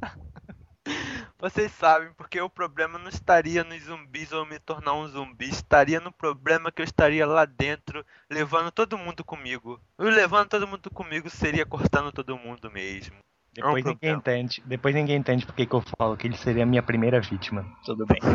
Speaker 2: Vocês sabem, porque o problema não estaria nos zumbis ou me tornar um zumbi, estaria no problema que eu estaria lá dentro, levando todo mundo comigo. E levando todo mundo comigo seria cortando todo mundo mesmo. É um
Speaker 3: Depois ninguém
Speaker 2: problema.
Speaker 3: entende. Depois ninguém entende porque que eu falo que ele seria a minha primeira vítima. Tudo bem.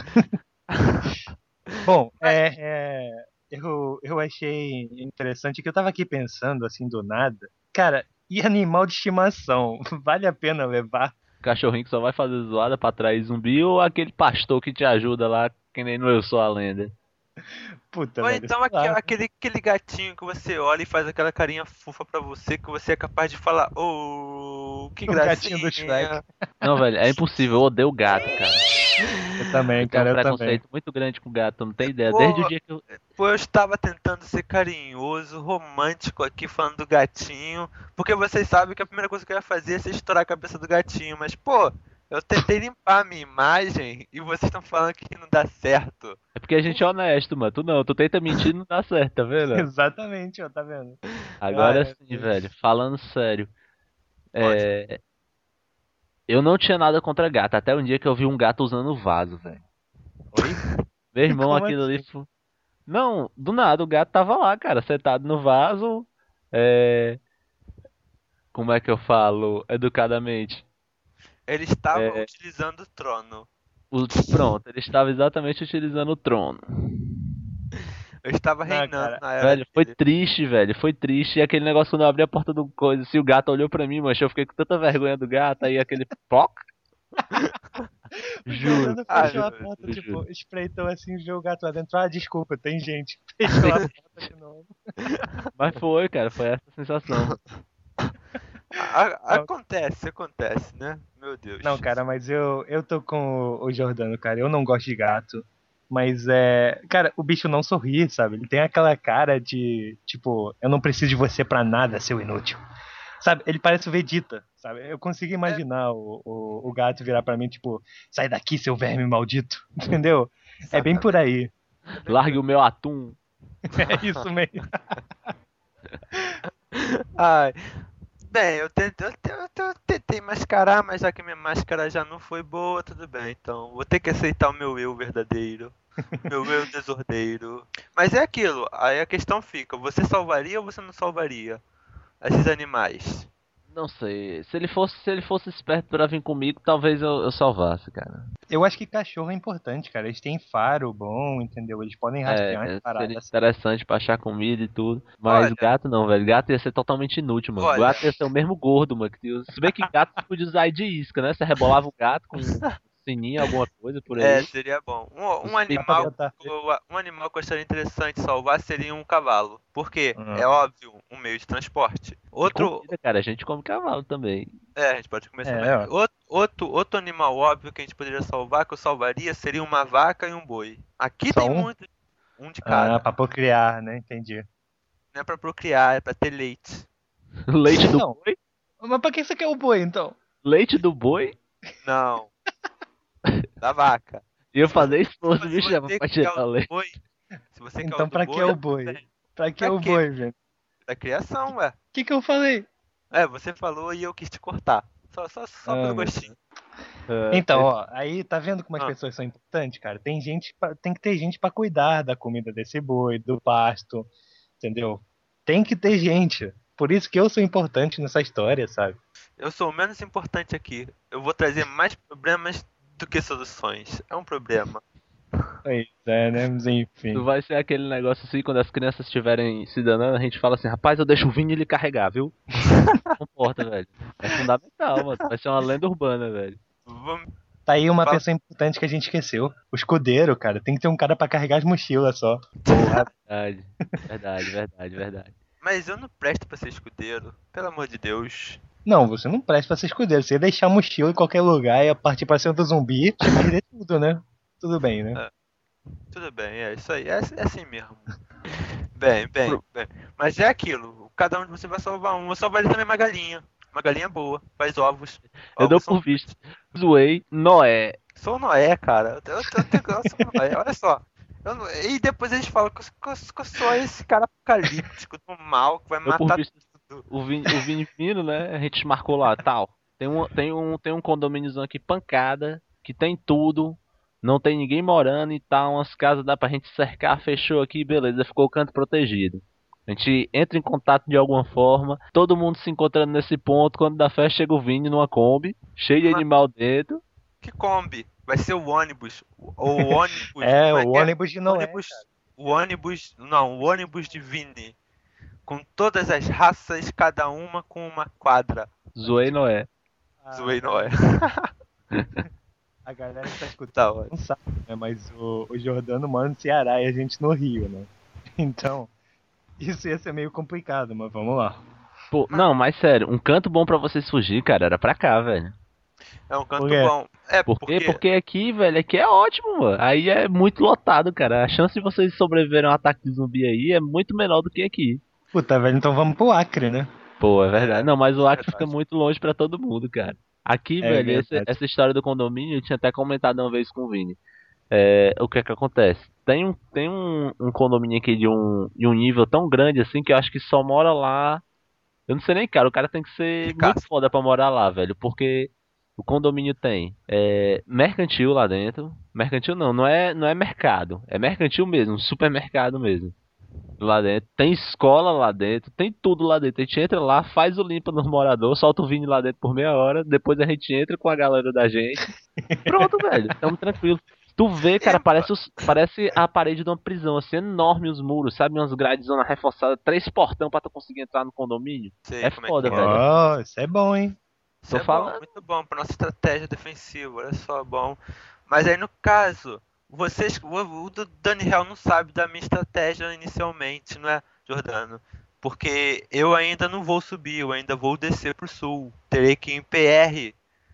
Speaker 3: Bom, é, é, eu, eu achei interessante que eu tava aqui pensando, assim, do nada. Cara, e animal de estimação? Vale a pena levar?
Speaker 1: Cachorrinho que só vai fazer zoada pra atrair zumbi ou aquele pastor que te ajuda lá, que nem no Eu Sou a Lenda.
Speaker 3: Puta,
Speaker 2: Ou
Speaker 3: velho,
Speaker 2: então
Speaker 3: sei
Speaker 2: aque-
Speaker 3: lá.
Speaker 2: aquele, aquele gatinho que você olha e faz aquela carinha fofa pra você, que você é capaz de falar, oh, que
Speaker 3: O gatinho do Shrek.
Speaker 2: gracinha.
Speaker 1: Não, velho, é impossível. Eu odeio gato, cara.
Speaker 3: Eu também,
Speaker 1: Eu tenho um
Speaker 3: cara, eu também.
Speaker 1: preconceito muito grande com gato, não tem ideia.
Speaker 2: Pô,
Speaker 1: Desde o dia que eu.
Speaker 2: Pô, eu estava tentando ser carinhoso, romântico aqui falando do gatinho, porque vocês sabem que a primeira coisa que eu ia fazer é ser estourar a cabeça do gatinho, mas pô, eu tentei limpar a minha imagem e vocês estão falando que não dá certo.
Speaker 1: É porque a gente é honesto, mano. Tu não, tu tenta mentir e não dá certo, tá vendo?
Speaker 3: Exatamente, ó, tá vendo?
Speaker 1: Agora
Speaker 3: Ai,
Speaker 1: sim,
Speaker 3: meu Deus.
Speaker 1: velho, falando sério. É. Eu não tinha nada contra gato, até um dia que eu vi um gato usando vaso, velho.
Speaker 3: Oi?
Speaker 1: Meu irmão,
Speaker 3: Como
Speaker 1: aquilo ali.
Speaker 3: assim?
Speaker 1: fo- Não, do nada, o gato tava lá, cara, sentado no vaso. É. Como é que eu falo educadamente?
Speaker 2: Ele estava
Speaker 1: É.
Speaker 2: utilizando o trono.
Speaker 1: O... Pronto, ele estava exatamente utilizando o trono.
Speaker 2: Eu estava
Speaker 3: Não,
Speaker 2: reinando
Speaker 3: cara.
Speaker 2: na era
Speaker 1: Velho, foi
Speaker 2: dele.
Speaker 1: triste, velho, foi triste. E aquele negócio quando eu abri a porta do coisa, se o gato olhou pra mim, mancha, eu fiquei com tanta vergonha do gato, aí aquele ploc.
Speaker 3: O
Speaker 1: Juro,
Speaker 3: Jordano
Speaker 2: Ah,
Speaker 3: fechou a
Speaker 2: juro,
Speaker 3: porta,
Speaker 1: juro,
Speaker 3: tipo,
Speaker 1: juro.
Speaker 3: espreitou assim, viu o gato lá dentro. Ah, desculpa, tem gente. Fechou a porta de novo.
Speaker 1: Mas foi, cara, foi essa a sensação.
Speaker 2: A- a-
Speaker 3: Não.
Speaker 2: acontece, acontece, né? Meu Deus.
Speaker 3: Não, cara, mas eu, eu tô com o, o Jordano, cara. Eu não gosto de gato. Mas é. Cara, o bicho não sorri, sabe? Ele tem aquela cara de. Tipo, eu não preciso de você pra nada, seu inútil. Sabe? Ele parece o Vegeta, sabe? Eu consigo imaginar o, o, o gato virar pra mim, tipo, sai daqui, seu verme maldito. Entendeu? É bem por aí.
Speaker 1: Largue o meu atum.
Speaker 3: É isso mesmo.
Speaker 2: Ai. Bem, eu tentei, eu, te- eu te- eu tentei mascarar, mas já que minha máscara já não foi boa, tudo bem. Então, vou ter que aceitar o meu eu verdadeiro. Meu eu desordeiro. Mas é aquilo, aí a questão fica, você salvaria ou você não salvaria esses animais?
Speaker 1: Não sei. Se ele fosse, se ele fosse esperto pra vir comigo, talvez eu, eu salvasse, cara.
Speaker 3: Eu acho que cachorro é importante, cara. Eles têm faro bom, entendeu? Eles podem rastrear
Speaker 1: É,
Speaker 3: as
Speaker 1: é,
Speaker 3: paradas.
Speaker 1: seria
Speaker 3: assim.
Speaker 1: interessante pra achar comida e tudo. Mas
Speaker 2: Olha.
Speaker 1: gato não, velho. Gato ia ser totalmente inútil, mano.
Speaker 2: Olha.
Speaker 1: Gato ia ser o mesmo gordo, mano. que tinha- Se bem que gato você podia usar aí de isca, né? Você rebolava o gato com um sininho, alguma coisa por aí.
Speaker 2: É, seria bom. Um, um animal,
Speaker 3: botar-
Speaker 2: um animal que eu acharia interessante salvar seria um cavalo. Por quê?
Speaker 3: Uhum.
Speaker 2: É óbvio, um meio de transporte. Outro,
Speaker 1: Comida, cara, a gente come cavalo também.
Speaker 2: é, a gente pode começar.
Speaker 3: É,
Speaker 2: mais. Outro, outro, outro animal óbvio que a gente poderia salvar, que eu salvaria, seria uma vaca e um boi. Aqui
Speaker 3: Só
Speaker 2: tem
Speaker 3: um?
Speaker 2: muito, um de cada.
Speaker 3: Ah, pra procriar, né? Entendi.
Speaker 2: Não é pra procriar, é pra ter leite.
Speaker 1: Leite do
Speaker 3: Não.
Speaker 1: boi?
Speaker 3: Mas pra que você quer o boi, então?
Speaker 1: Leite do boi?
Speaker 2: Não. Da vaca.
Speaker 1: Ia fazer esforço,
Speaker 2: Se
Speaker 1: me
Speaker 2: você
Speaker 1: chama pra
Speaker 2: quer
Speaker 1: tirar
Speaker 2: o
Speaker 1: o
Speaker 2: do
Speaker 1: leite.
Speaker 2: boi, se você quer o
Speaker 3: Então
Speaker 2: do
Speaker 3: pra que
Speaker 2: boi,
Speaker 3: é o boi? Pra que
Speaker 2: Pra
Speaker 3: é o
Speaker 2: quê?
Speaker 3: boi, gente?
Speaker 2: da criação, ué.
Speaker 3: O que que eu falei?
Speaker 2: É, você falou e eu quis te cortar. Só, só, só
Speaker 3: Ah,
Speaker 2: pelo
Speaker 3: meu
Speaker 2: gostinho.
Speaker 1: É,
Speaker 3: Então, ó, aí tá vendo como as
Speaker 2: Ah.
Speaker 3: pessoas são importantes, cara? Tem gente, pra- tem que ter gente pra cuidar da comida desse boi, do pasto, entendeu? Tem que ter gente. Por isso que eu sou importante nessa história, sabe?
Speaker 2: Eu sou o menos importante aqui. Eu vou trazer mais problemas do que soluções. É um problema.
Speaker 3: Pois é, né? Mas
Speaker 1: Tu
Speaker 3: enfim.
Speaker 1: vai ser aquele negócio assim, quando as crianças estiverem se danando, a gente fala assim, rapaz, eu deixo o Vini ele carregar, viu? Não importa, velho. É fundamental, mano. Vai ser uma lenda urbana, velho.
Speaker 2: Vamos...
Speaker 3: Tá aí uma
Speaker 2: Fala-
Speaker 3: pessoa importante que a gente esqueceu. O escudeiro, cara. Tem que ter um cara pra carregar as mochilas só. Porra.
Speaker 1: Verdade, verdade, verdade, verdade.
Speaker 2: Mas eu não presto pra ser escudeiro. Pelo amor de Deus.
Speaker 3: Não, você não presta pra ser escudeiro. Você ia deixar a mochila em qualquer lugar e ia partir pra cima do zumbi, ia perder tudo, né? Tudo bem, né?
Speaker 2: Tudo bem, é isso aí. É, é assim mesmo. Bem, bem, bem. Mas é aquilo. Cada um de vocês vai salvar um. Eu salvaria também uma galinha. Uma galinha boa. Faz ovos.
Speaker 1: Eu
Speaker 2: Ovos
Speaker 1: dou
Speaker 2: são-
Speaker 1: por visto. Zoei, Noé.
Speaker 2: Sou o Noé, cara. Eu, eu, eu, tenho- eu sou o Noé. Olha só. Eu não- e depois eles falam que eu, que eu- que eu sou esse cara apocalíptico do mal que vai
Speaker 1: Eu por
Speaker 2: matar
Speaker 1: visto,
Speaker 2: tudo.
Speaker 1: o Vini, o Vini vindo, né? A gente marcou lá, tal. Tem um, tem um, tem um condomíniozão aqui, pancada, que tem tudo. Não tem ninguém morando e tá umas casas, dá pra gente cercar, fechou aqui, beleza, ficou o canto protegido. A gente entra em contato de alguma forma, todo mundo se encontrando nesse ponto, quando dá festa chega o Vini numa Kombi, cheio de
Speaker 2: Ma-
Speaker 1: animal dentro.
Speaker 2: Que Kombi? Vai ser o ônibus. O, o ônibus.
Speaker 3: É,
Speaker 2: como
Speaker 3: o
Speaker 2: que
Speaker 3: ônibus de Noé.
Speaker 2: ônibus, o ônibus. Não, o ônibus de Vini. Com todas as raças, cada uma com uma quadra.
Speaker 1: Zoei Noé.
Speaker 3: Ah,
Speaker 2: Zoei Noé.
Speaker 3: A galera que tá escutando
Speaker 2: Tá, ó.
Speaker 3: não sabe, né? Mas o, o Jordano mora no Ceará e a gente no Rio, né? Então, isso ia ser meio complicado, mas vamos lá.
Speaker 1: Pô, não, mas sério, um canto bom pra vocês fugir, cara, era pra cá, velho.
Speaker 2: É um canto
Speaker 3: Por quê?
Speaker 2: bom. É,
Speaker 1: Por quê?
Speaker 2: porque.
Speaker 1: Porque aqui, velho, aqui é ótimo, mano. Aí é muito lotado, cara. A chance de vocês sobreviverem a um ataque de zumbi aí é muito menor do que aqui.
Speaker 3: Puta, velho, então vamos pro Acre, né?
Speaker 1: Pô, é verdade.
Speaker 2: É,
Speaker 1: Não, mas o Acre
Speaker 2: verdade.
Speaker 1: fica muito longe pra todo mundo, cara. Aqui,
Speaker 3: É
Speaker 1: velho, esse-
Speaker 3: verdade.
Speaker 1: essa história do condomínio, eu tinha até comentado uma vez com o Vini. É, o que é que acontece? Tem um, tem um, um condomínio aqui de um, de um nível tão grande assim que eu acho que só mora lá. Eu não sei nem, cara. O cara tem que ser
Speaker 2: Ricaço.
Speaker 1: muito foda pra morar lá, velho. Porque o condomínio tem é, mercantil lá dentro. Mercantil não, não é, não é mercado. É mercantil mesmo, um supermercado mesmo. Lá dentro. Tem escola lá dentro, tem tudo lá dentro. A gente entra lá, faz o limpa nos moradores, solta o Vini lá dentro por meia hora. Depois a gente entra com a galera da gente. Pronto, velho. Tamo tranquilo. Tu vê, cara, parece, os- parece a parede de uma prisão, assim, enorme os muros, sabe? Umas grades zona reforçada, três portão pra tu conseguir entrar no condomínio.
Speaker 2: Sei
Speaker 1: É
Speaker 2: como
Speaker 1: foda,
Speaker 2: que é.
Speaker 1: velho.
Speaker 3: Ó, isso é bom, hein?
Speaker 2: Isso
Speaker 1: Tô
Speaker 2: é bom,
Speaker 1: falando.
Speaker 2: muito bom pra nossa estratégia defensiva, olha só, bom. Mas aí no caso, vocês, o, o do Daniel não sabe da minha estratégia inicialmente, não é, Jordano? Porque eu ainda não vou subir, eu ainda vou descer pro sul. Terei que ir em P R.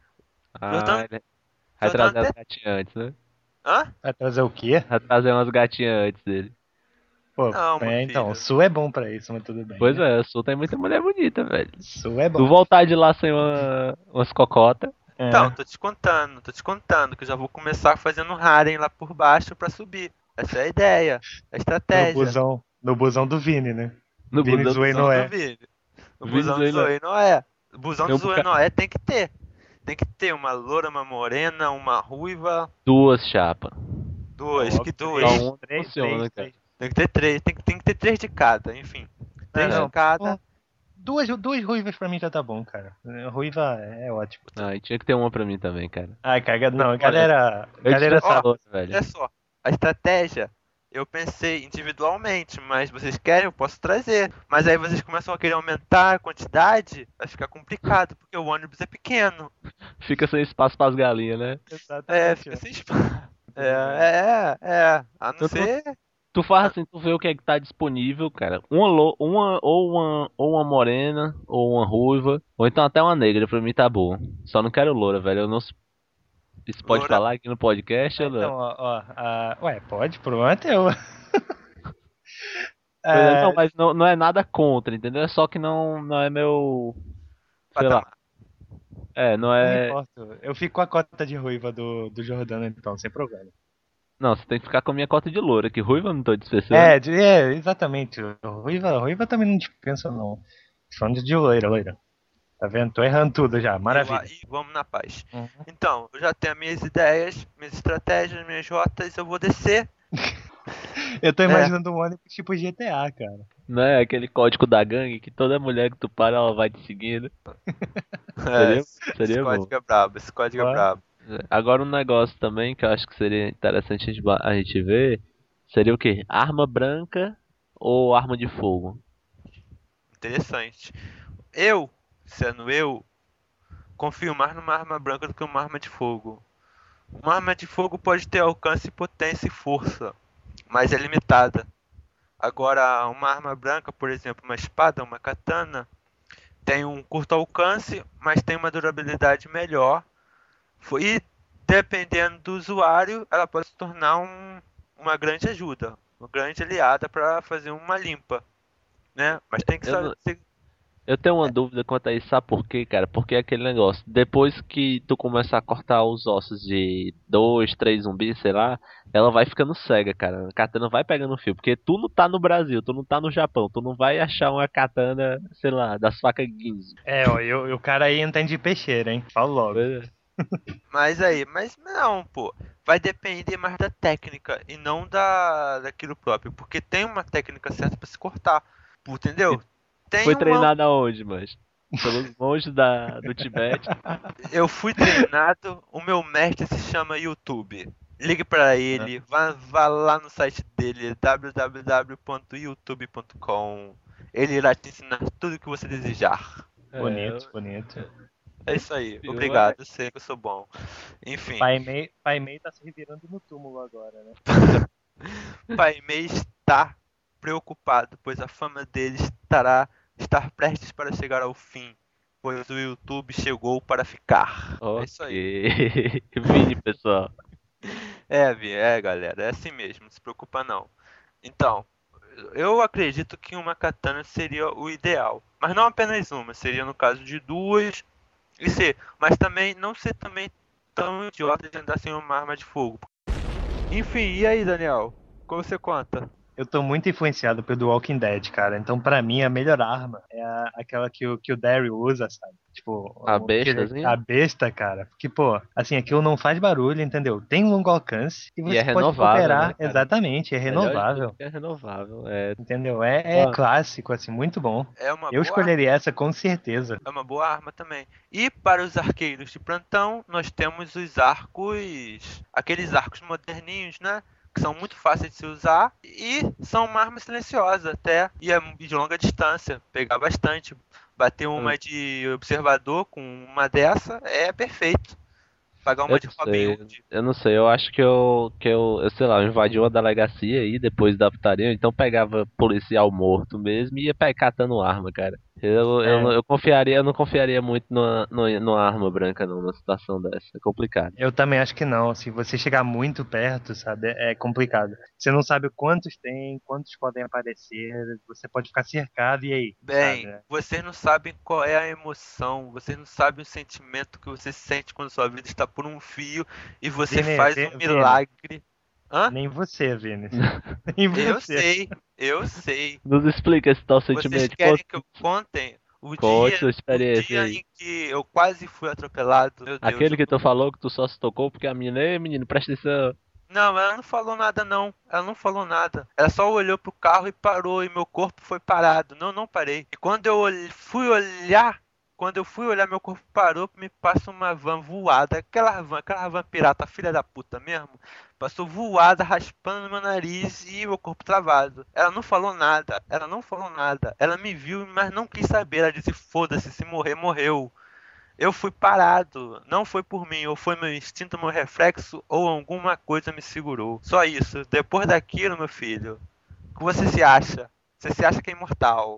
Speaker 1: Ah,
Speaker 2: Jordão-
Speaker 1: ele vai
Speaker 2: Jordão
Speaker 1: trazer as
Speaker 2: até-
Speaker 1: gatinhas antes, né?
Speaker 2: Hã?
Speaker 3: Vai trazer o quê?
Speaker 1: Vai trazer umas gatinhas antes dele.
Speaker 3: Pô,
Speaker 2: Não, meu
Speaker 3: é, então,
Speaker 2: filho.
Speaker 3: o Sul é bom pra isso, mas tudo bem.
Speaker 1: Pois
Speaker 3: né?
Speaker 1: é, o Sul tem muita mulher bonita, velho.
Speaker 3: Sul é
Speaker 1: Tu
Speaker 3: bom.
Speaker 1: voltar de lá sem uma, umas cocotas.
Speaker 3: É.
Speaker 2: Então, tô te contando, tô te contando que eu já vou começar fazendo harem lá por baixo pra subir. Essa é a ideia, a
Speaker 3: no
Speaker 2: estratégia.
Speaker 3: busão, no busão do Vini, né?
Speaker 1: No
Speaker 3: Vini
Speaker 1: busão.
Speaker 3: Zoe
Speaker 2: Busão
Speaker 3: Noé.
Speaker 2: do Vini. O
Speaker 1: Vini
Speaker 2: busão
Speaker 1: Zoe
Speaker 2: do Zoe Noé. O busão
Speaker 1: Tem
Speaker 2: do
Speaker 1: um
Speaker 2: Zoe
Speaker 1: boca-
Speaker 2: Noé tem que ter. Tem que ter uma loura, uma morena, uma ruiva.
Speaker 1: Duas chapas.
Speaker 2: Duas,
Speaker 3: Ó,
Speaker 2: que
Speaker 3: três,
Speaker 2: duas?
Speaker 1: Só um
Speaker 3: três,
Speaker 1: funciona,
Speaker 3: três,
Speaker 1: cara.
Speaker 3: três.
Speaker 2: Tem que ter três, tem que, tem que ter três de cada, enfim. Três
Speaker 3: não,
Speaker 2: de cada.
Speaker 3: pô, Duas, duas ruivas pra mim já tá bom, cara. Ruiva é ótimo.
Speaker 1: Ah, e tinha que ter uma pra mim também, cara.
Speaker 3: Ai, cara, não,
Speaker 1: Olha,
Speaker 3: galera.
Speaker 1: Eu
Speaker 3: Galera
Speaker 1: tinha essa
Speaker 3: sabe.
Speaker 1: loura, velho.
Speaker 2: Olha só, a estratégia eu pensei individualmente, mas vocês querem, eu posso trazer. Mas aí vocês começam a querer aumentar a quantidade, vai ficar complicado, porque o ônibus é pequeno.
Speaker 1: Fica sem espaço pras galinhas, né?
Speaker 2: É,
Speaker 3: Exatamente.
Speaker 2: fica sem espaço. É, é, é. A não
Speaker 1: Eu tô-
Speaker 2: ser.
Speaker 1: Tu faz assim, tu vê o que é que tá disponível, cara. Uma, lo- uma, ou uma, ou uma morena, ou uma ruiva, ou então até uma negra, pra mim tá bom. Só não quero loura, velho. Eu não. s- Isso pode
Speaker 2: Loura-
Speaker 1: falar aqui no podcast, ou não?
Speaker 3: Então, ó, ó, a- ué, pode, por um é teu.
Speaker 1: Pois é,
Speaker 3: É,
Speaker 1: não, mas não, não é nada contra, entendeu? É só que não, não é meu. Sei lá.
Speaker 2: patamar.
Speaker 1: É, não
Speaker 3: não
Speaker 1: é.
Speaker 3: importa. Eu fico com a cota de ruiva do, do Jordano, então, sem problema.
Speaker 1: Não, você tem que ficar com a minha cota de loura, que ruiva eu não tô dispensando.
Speaker 3: É, de- é, exatamente. Ruiva, ruiva também não dispensa, não. Falando de loira, loira. Tá vendo? Tô errando tudo já, maravilha.
Speaker 2: E vamos na paz.
Speaker 3: Uhum.
Speaker 2: Então, eu já tenho minhas ideias, minhas estratégias, minhas rotas, eu vou descer.
Speaker 3: Eu tô
Speaker 2: É.
Speaker 3: imaginando um ônibus tipo G T A, cara.
Speaker 1: Não é aquele código da gangue que toda mulher que tu para, ela vai te seguindo.
Speaker 2: É,
Speaker 1: Seria,
Speaker 2: esse
Speaker 1: seria bom.
Speaker 2: código é brabo, esse código é
Speaker 3: Ó.
Speaker 2: brabo.
Speaker 1: Agora um negócio também que eu acho que seria interessante a gente, ba- a gente ver seria o quê? Arma branca ou arma de fogo?
Speaker 2: Interessante. Eu, sendo eu, confio mais numa arma branca do que uma arma de fogo. Uma arma de fogo pode ter alcance, potência e força, mas é limitada. Agora, uma arma branca, por exemplo, uma espada, uma katana, tem um curto alcance, mas tem uma durabilidade melhor. E dependendo do usuário, ela pode se tornar um, uma grande ajuda, uma grande aliada para fazer uma limpa, né? Mas tem que
Speaker 1: Eu,
Speaker 2: saber.
Speaker 1: não- eu tenho uma dúvida quanto a isso, sabe por quê, cara? Porque é aquele negócio, depois que tu começa a cortar os ossos de dois, três zumbis, sei lá, ela vai ficando cega, cara. A katana vai pegando fio, porque tu não tá no Brasil, tu não tá no Japão, tu não vai achar uma katana, sei lá, das facas Ginzo.
Speaker 3: É, ó, e o e o cara aí entende de peixeira, hein? Falo logo.
Speaker 1: Pois é.
Speaker 2: Mas aí, mas não, pô. Vai depender mais da técnica e não da daquilo próprio, porque tem uma técnica certa para se cortar, entendeu? Tem
Speaker 1: Foi
Speaker 2: uma.
Speaker 1: treinado aonde, mas? Pelos monges da, do Tibete.
Speaker 2: Eu fui treinado, o meu mestre se chama YouTube. Ligue para ele, vá, vá lá no site dele, w w w ponto youtube ponto com. Ele irá te ensinar tudo o que você desejar.
Speaker 3: Bonito, bonito.
Speaker 2: É isso aí,
Speaker 1: Eu-
Speaker 2: obrigado, eu sei que eu sou bom. Enfim,
Speaker 3: Pai Mei, Pai Mei tá se revirando no túmulo agora, né?
Speaker 2: Pai Mei está preocupado, pois a fama dele estará estar prestes para chegar ao fim, pois o YouTube chegou para ficar. É isso aí.
Speaker 1: Ok. Vini, pessoal.
Speaker 2: É, Vi, é, galera, é assim mesmo, não se preocupa não. Então, eu acredito que uma katana seria o ideal, mas não apenas uma, seria no caso de duas e ser, mas também não ser também tão idiota de andar sem uma arma de fogo. Enfim, e aí, Daniel? Como você conta?
Speaker 3: Eu tô muito influenciado pelo The Walking Dead, cara. Então, pra mim, a melhor arma é a- aquela que o, que o Daryl usa, sabe? Tipo,
Speaker 1: A
Speaker 3: o- aquele-
Speaker 1: bestazinha?
Speaker 3: a besta, cara. Porque, pô, assim, aquilo não faz barulho, entendeu? Tem um longo alcance e
Speaker 1: E
Speaker 3: você
Speaker 1: é
Speaker 3: pode
Speaker 1: renovável,
Speaker 3: cooperar.
Speaker 1: né, cara?
Speaker 3: Exatamente, é
Speaker 1: Melhor de tudo
Speaker 3: renovável.
Speaker 1: que é renovável. É,
Speaker 3: Entendeu? É, é
Speaker 1: ó,
Speaker 3: clássico, assim, muito bom.
Speaker 2: É uma
Speaker 3: Eu
Speaker 2: boa
Speaker 3: escolheria essa com certeza.
Speaker 2: É uma boa arma também. E para os arqueiros de plantão, nós temos os arcos. Aqueles arcos moderninhos, né? Que são muito fáceis de se usar. E são uma arma silenciosa até. E é de longa distância. Pegar bastante. Bater uma de observador com uma dessa é perfeito. Pagar uma
Speaker 1: eu
Speaker 2: de
Speaker 1: não
Speaker 2: Robin
Speaker 1: sei.
Speaker 2: Hood.
Speaker 1: Eu não sei, eu acho que eu, que eu, eu sei lá, eu invadi uma delegacia aí depois da putaria, então pegava policial morto mesmo e ia pe- catando arma, cara. Eu, eu, não-
Speaker 3: É,
Speaker 1: eu confiaria, eu não confiaria muito numa, numa, numa arma branca não, numa situação dessa. É complicado.
Speaker 3: eu também acho que não. Se você chegar muito perto, sabe, é complicado. Você não sabe quantos tem, quantos podem aparecer. Você pode ficar cercado e aí,
Speaker 2: Bem,
Speaker 3: sabe?
Speaker 2: vocês não sabem qual é a emoção, vocês não sabem o sentimento que você sente quando sua vida está por um fio e você
Speaker 3: Vini,
Speaker 2: faz
Speaker 3: Vi-
Speaker 2: um
Speaker 3: Vini,
Speaker 2: milagre. Hã?
Speaker 3: nem você, Vini. Nem
Speaker 2: Eu
Speaker 3: você.
Speaker 2: sei, eu sei.
Speaker 1: Nos explica esse tal
Speaker 2: Vocês
Speaker 1: sentimento.
Speaker 2: querem
Speaker 1: Conte,
Speaker 2: que eu contem o
Speaker 1: conte
Speaker 2: dia,
Speaker 1: sua
Speaker 2: o
Speaker 1: experiência
Speaker 2: dia
Speaker 1: aí.
Speaker 2: em que eu quase fui atropelado? Meu Deus.
Speaker 1: Aquele que tu falou que tu só se tocou porque a menina, ei menino, presta atenção.
Speaker 2: Não, ela não falou nada não. Ela não falou nada. Ela só olhou pro carro e parou e meu corpo foi parado. Não, não parei. E quando eu olh- fui olhar, quando eu fui olhar, meu corpo parou, me passa uma van voada. Aquela van, aquela van pirata, filha da puta mesmo. Passou voada, raspando no meu nariz e meu corpo travado. Ela não falou nada. Ela não falou nada. Ela me viu, mas não quis saber. Ela disse: foda-se, se morrer, morreu. Eu fui parado, não foi por mim, ou foi meu instinto, meu reflexo, ou alguma coisa me segurou. Só isso. Depois daquilo, meu filho, o que você se acha? Você se acha que é imortal?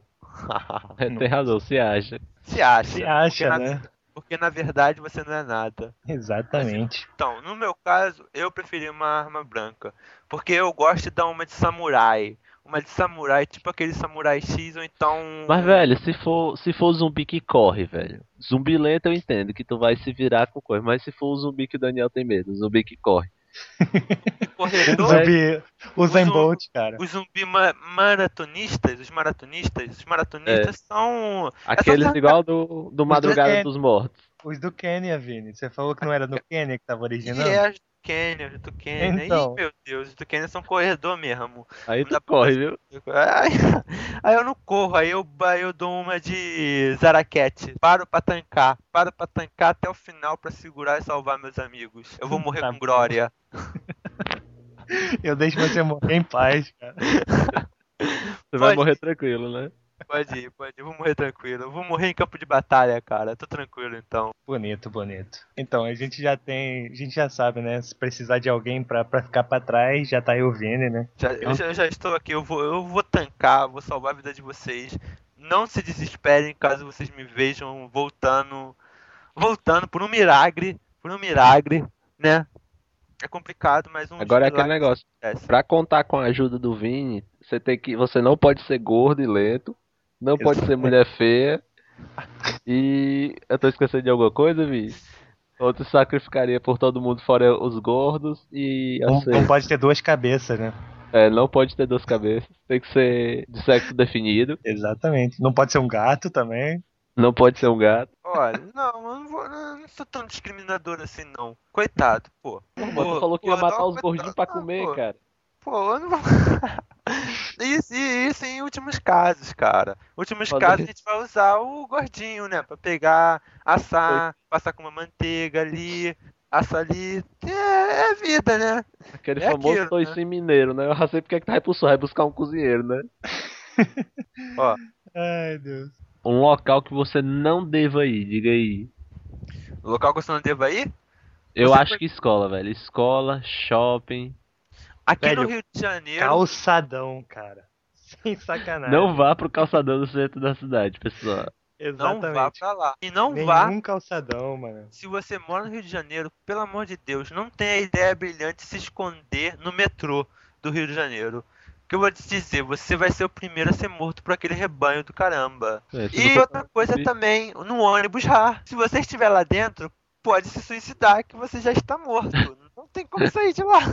Speaker 1: Tem razão, se acha.
Speaker 2: Se acha.
Speaker 3: Se acha,
Speaker 2: porque, na,
Speaker 3: né?
Speaker 2: porque na verdade você não é nada.
Speaker 3: Exatamente.
Speaker 2: Então, no meu caso, eu preferi uma arma branca. Porque eu gosto de dar uma de samurai. Uma de samurai, tipo aquele samurai X, ou então.
Speaker 1: Mas, velho, se for, se for zumbi que corre, velho. Zumbi lento eu entendo que tu vai se virar com coisa. Mas se for o zumbi que o Daniel tem medo, o zumbi que corre.
Speaker 3: O
Speaker 2: Corredor,
Speaker 3: zumbi, o Zen
Speaker 2: zum-
Speaker 3: Bolt, cara.
Speaker 2: os zumbi ma- maratonistas, os maratonistas, os maratonistas são.
Speaker 1: Aqueles
Speaker 2: Essa-
Speaker 1: igual do, do Madrugada
Speaker 3: é-
Speaker 1: dos Mortos.
Speaker 3: Os do Quênia, Vini. Você falou que não era no Quênia que tava
Speaker 2: E
Speaker 3: originando?
Speaker 2: é os do Canyon, os do Canyon.
Speaker 3: Então.
Speaker 2: Ih, meu Deus, os do Canyon são corredor mesmo.
Speaker 1: Aí
Speaker 2: Não
Speaker 1: tu
Speaker 2: dá pra
Speaker 1: corre,
Speaker 2: fazer.
Speaker 1: viu?
Speaker 2: Aí, aí eu não corro, aí eu, aí eu dou uma de Zaraquete. Paro pra tancar. Paro pra tancar até o final pra segurar e salvar meus amigos. Eu vou morrer
Speaker 3: Tá
Speaker 2: com
Speaker 3: bom.
Speaker 2: glória.
Speaker 3: Eu deixo você morrer em paz, cara.
Speaker 1: Você vai
Speaker 2: Pode.
Speaker 1: morrer tranquilo, né?
Speaker 2: Pode ir, pode ir. Eu vou morrer tranquilo. Eu vou morrer em campo de batalha, cara. Tô tranquilo então.
Speaker 3: Bonito, bonito. Então, a gente já tem. A gente já sabe, né? Se precisar de alguém pra, pra ficar pra trás, já tá aí o Vini, né?
Speaker 2: Já, eu, já, eu já estou aqui. Eu vou, eu vou tancar, vou salvar a vida de vocês. Não se desesperem caso vocês me vejam voltando. Voltando por um milagre. Por um milagre, né? É complicado, mas um
Speaker 1: Agora é aquele negócio. Pra contar com a ajuda do Vini, você tem que. Você não pode ser gordo e lento. Não pode ser mulher feia. E. Eu tô esquecendo de alguma coisa, Vini? Ou tu sacrificaria por todo mundo fora os gordos e
Speaker 3: Não,
Speaker 1: assim.
Speaker 3: não pode ter duas cabeças, né?
Speaker 1: É, não pode ter duas cabeças. Tem que ser de sexo definido.
Speaker 3: Exatamente. Não pode ser um gato também.
Speaker 1: Não pode ser um gato.
Speaker 2: Olha, não, eu não, vou, não, não sou tão discriminador assim, não. Coitado, pô.
Speaker 1: Pô, tu falou que ia
Speaker 2: Gordão,
Speaker 1: matar os
Speaker 2: coitado.
Speaker 1: gordinhos pra
Speaker 2: Ah,
Speaker 1: comer,
Speaker 2: pô.
Speaker 1: cara.
Speaker 2: Pô, eu não vou. Isso, isso em últimos casos, cara. Últimos
Speaker 1: Pode-
Speaker 2: casos a gente vai usar o gordinho, né? Pra pegar, assar, passar com uma manteiga ali, assar ali. É, é vida, né?
Speaker 1: Aquele
Speaker 2: É
Speaker 1: famoso
Speaker 2: aquilo,
Speaker 1: toicinho mineiro, né? Eu já sei porque é que tá aí pro sul, vai buscar um cozinheiro, né?
Speaker 2: Ó,
Speaker 3: Ai, Deus.
Speaker 1: Um local que você não deva ir, diga aí.
Speaker 2: o local que você não deva ir?
Speaker 1: Eu
Speaker 2: Você
Speaker 1: acho
Speaker 2: foi-
Speaker 1: que escola, velho. Escola, shopping.
Speaker 2: Aqui
Speaker 3: Velho,
Speaker 2: no Rio de Janeiro.
Speaker 3: Calçadão, cara. Sem sacanagem.
Speaker 1: Não vá pro calçadão do centro da cidade, pessoal.
Speaker 2: Não vá
Speaker 3: Exatamente.
Speaker 2: pra lá. E não
Speaker 3: Nenhum
Speaker 2: vá.
Speaker 3: calçadão, mano.
Speaker 2: Se você mora no Rio de Janeiro, pelo amor de Deus, não tenha a ideia brilhante de se esconder no metrô do Rio de Janeiro. Que eu vou te dizer, você vai ser o primeiro a ser morto por aquele rebanho do caramba.
Speaker 1: É, se
Speaker 2: E
Speaker 1: você-
Speaker 2: outra coisa também, no ônibus R A. Se você estiver lá dentro, pode se suicidar que você já está morto. Não tem como sair de lá.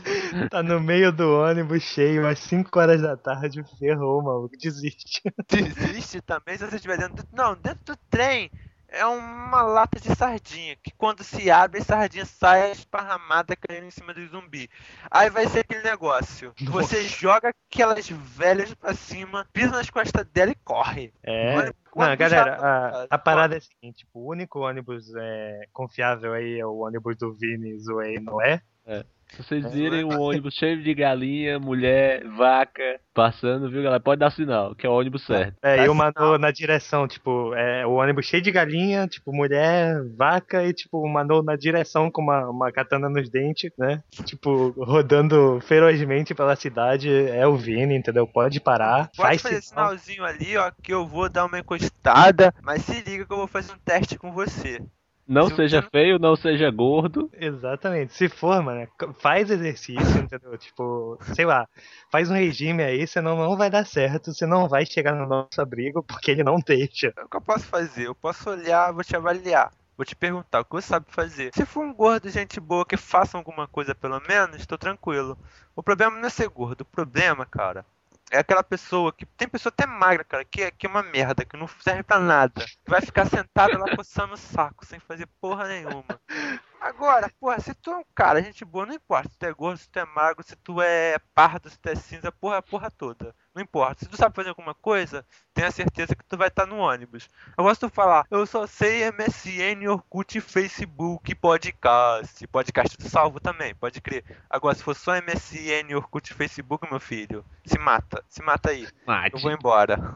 Speaker 3: Tá no meio do ônibus cheio, às cinco horas da tarde, ferrou, maluco. Desiste.
Speaker 2: Desiste também se você estiver dentro do... Não, dentro do trem é uma lata de sardinha, que quando se abre, a sardinha sai esparramada caindo em cima do zumbi. Aí vai ser aquele negócio. Você joga aquelas velhas pra cima, pisa nas costas dela e corre.
Speaker 3: É.
Speaker 2: Olha,
Speaker 3: Não,
Speaker 2: ônibus
Speaker 3: galera,
Speaker 2: já-
Speaker 3: a, a parada é a seguinte, tipo, o único ônibus é, confiável aí é o ônibus do Vini Zoei, não é?
Speaker 1: Se vocês virem um ônibus cheio de galinha, mulher, vaca, passando, viu, galera? Pode dar sinal, que é o ônibus certo.
Speaker 3: É,
Speaker 2: Dá
Speaker 3: e uma
Speaker 2: sinal.
Speaker 3: no- na direção, tipo, é o ônibus cheio de galinha, tipo, mulher, vaca e, tipo, uma no- na direção com uma, uma katana nos dentes, né? Tipo, rodando ferozmente pela cidade, é o Vini, entendeu? Pode parar,
Speaker 2: Pode
Speaker 3: faz
Speaker 2: fazer
Speaker 3: sinal.
Speaker 2: sinalzinho ali, ó, que eu vou dar uma encostada, mas se liga que eu vou fazer um teste com você.
Speaker 1: Não
Speaker 2: Se
Speaker 1: seja
Speaker 2: você-
Speaker 1: feio, não seja gordo.
Speaker 3: Exatamente. Se for, mano, faz exercício, entendeu? Tipo, sei lá, faz um regime aí, senão não vai dar certo, você não vai chegar no nosso abrigo porque ele não deixa.
Speaker 2: É o que eu posso fazer? Eu posso olhar, vou te avaliar. Vou te perguntar o que você sabe fazer. Se for um gordo, gente boa, que faça alguma coisa pelo menos, tô tranquilo. O problema não é ser gordo. O problema, cara, é aquela pessoa que... Tem pessoa até magra, cara, que é, que é uma merda, que não serve pra nada. Que vai ficar sentada lá coçando o saco, sem fazer porra nenhuma. Agora, porra, se tu é um cara, gente boa, não importa se tu é gordo, se tu é magro, se tu é pardo, se tu é cinza, porra, a porra toda. Não importa. Se tu sabe fazer alguma coisa, tenha certeza que tu vai estar no ônibus. Agora se tu falar, eu só sei M S N, Orkut, Facebook, podcast. Podcast tu salvo também, pode crer. Agora se for só M S N, Orkut, Facebook, meu filho, se mata. Se mata aí.
Speaker 1: Mate.
Speaker 2: Eu vou embora.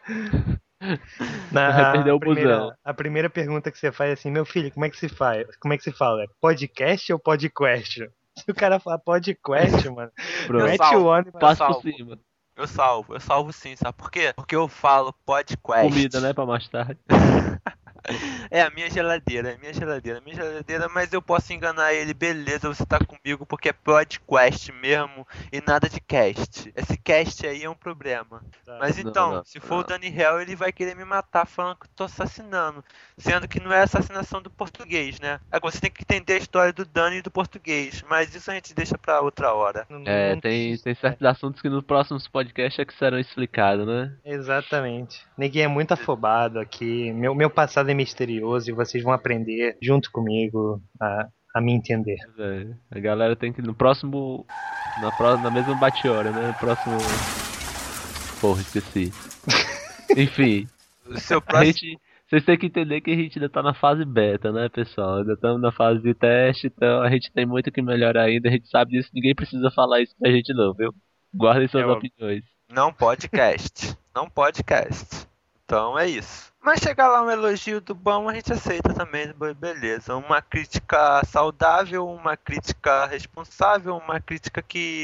Speaker 3: Na,
Speaker 1: Vai perder
Speaker 3: a
Speaker 1: o
Speaker 3: primeira,
Speaker 1: busão.
Speaker 3: a primeira pergunta que você faz é assim, meu filho, como é que se faz? Como é que se fala? É podcast ou podcast? Se o cara falar podcast, mano,
Speaker 1: Pronto.
Speaker 2: Eu
Speaker 3: mete
Speaker 2: salvo.
Speaker 3: o ônibus.
Speaker 1: Passa por
Speaker 2: salvo.
Speaker 1: cima.
Speaker 2: Eu salvo, eu salvo sim, sabe por quê? Porque eu falo podcast.
Speaker 1: Comida, né, pra mais tarde.
Speaker 2: É a minha geladeira, é a minha geladeira, é a minha geladeira, mas eu posso enganar ele, beleza, você tá comigo porque é podcast mesmo e nada de cast. Esse cast aí é um problema.
Speaker 3: Tá.
Speaker 2: Mas
Speaker 1: Não,
Speaker 2: então,
Speaker 1: não,
Speaker 2: se for o
Speaker 1: não.
Speaker 2: Daniel, ele vai querer me matar falando que eu tô assassinando. Sendo que não é assassinação do português, né? Agora você tem que entender a história do Dani e do português, mas isso a gente deixa pra outra hora.
Speaker 3: Não-
Speaker 1: É,
Speaker 3: não-
Speaker 1: tem, tem certos assuntos que nos próximos podcasts é que serão explicados, né?
Speaker 3: Exatamente. Ninguém é muito afobado aqui. Meu, meu passado é misterioso e vocês vão aprender junto comigo a, a me entender.
Speaker 1: É, a galera tem que no próximo. Na, pró- na mesma bate-hora, né? No próximo. Porra, esqueci. Enfim,
Speaker 2: O seu
Speaker 1: a
Speaker 2: próximo.
Speaker 1: gente. Vocês têm que entender que a gente ainda tá na fase beta, né, pessoal? Ainda estamos na fase de teste, então a gente tem muito que melhorar ainda. A gente sabe disso, ninguém precisa falar isso pra gente, não, viu? Guardem suas
Speaker 3: É óbvio.
Speaker 1: opiniões.
Speaker 2: Não podcast. Não podcast. Então é isso. Mas chegar lá um elogio do bom a gente aceita também, be- beleza. Uma crítica saudável, uma crítica responsável, uma crítica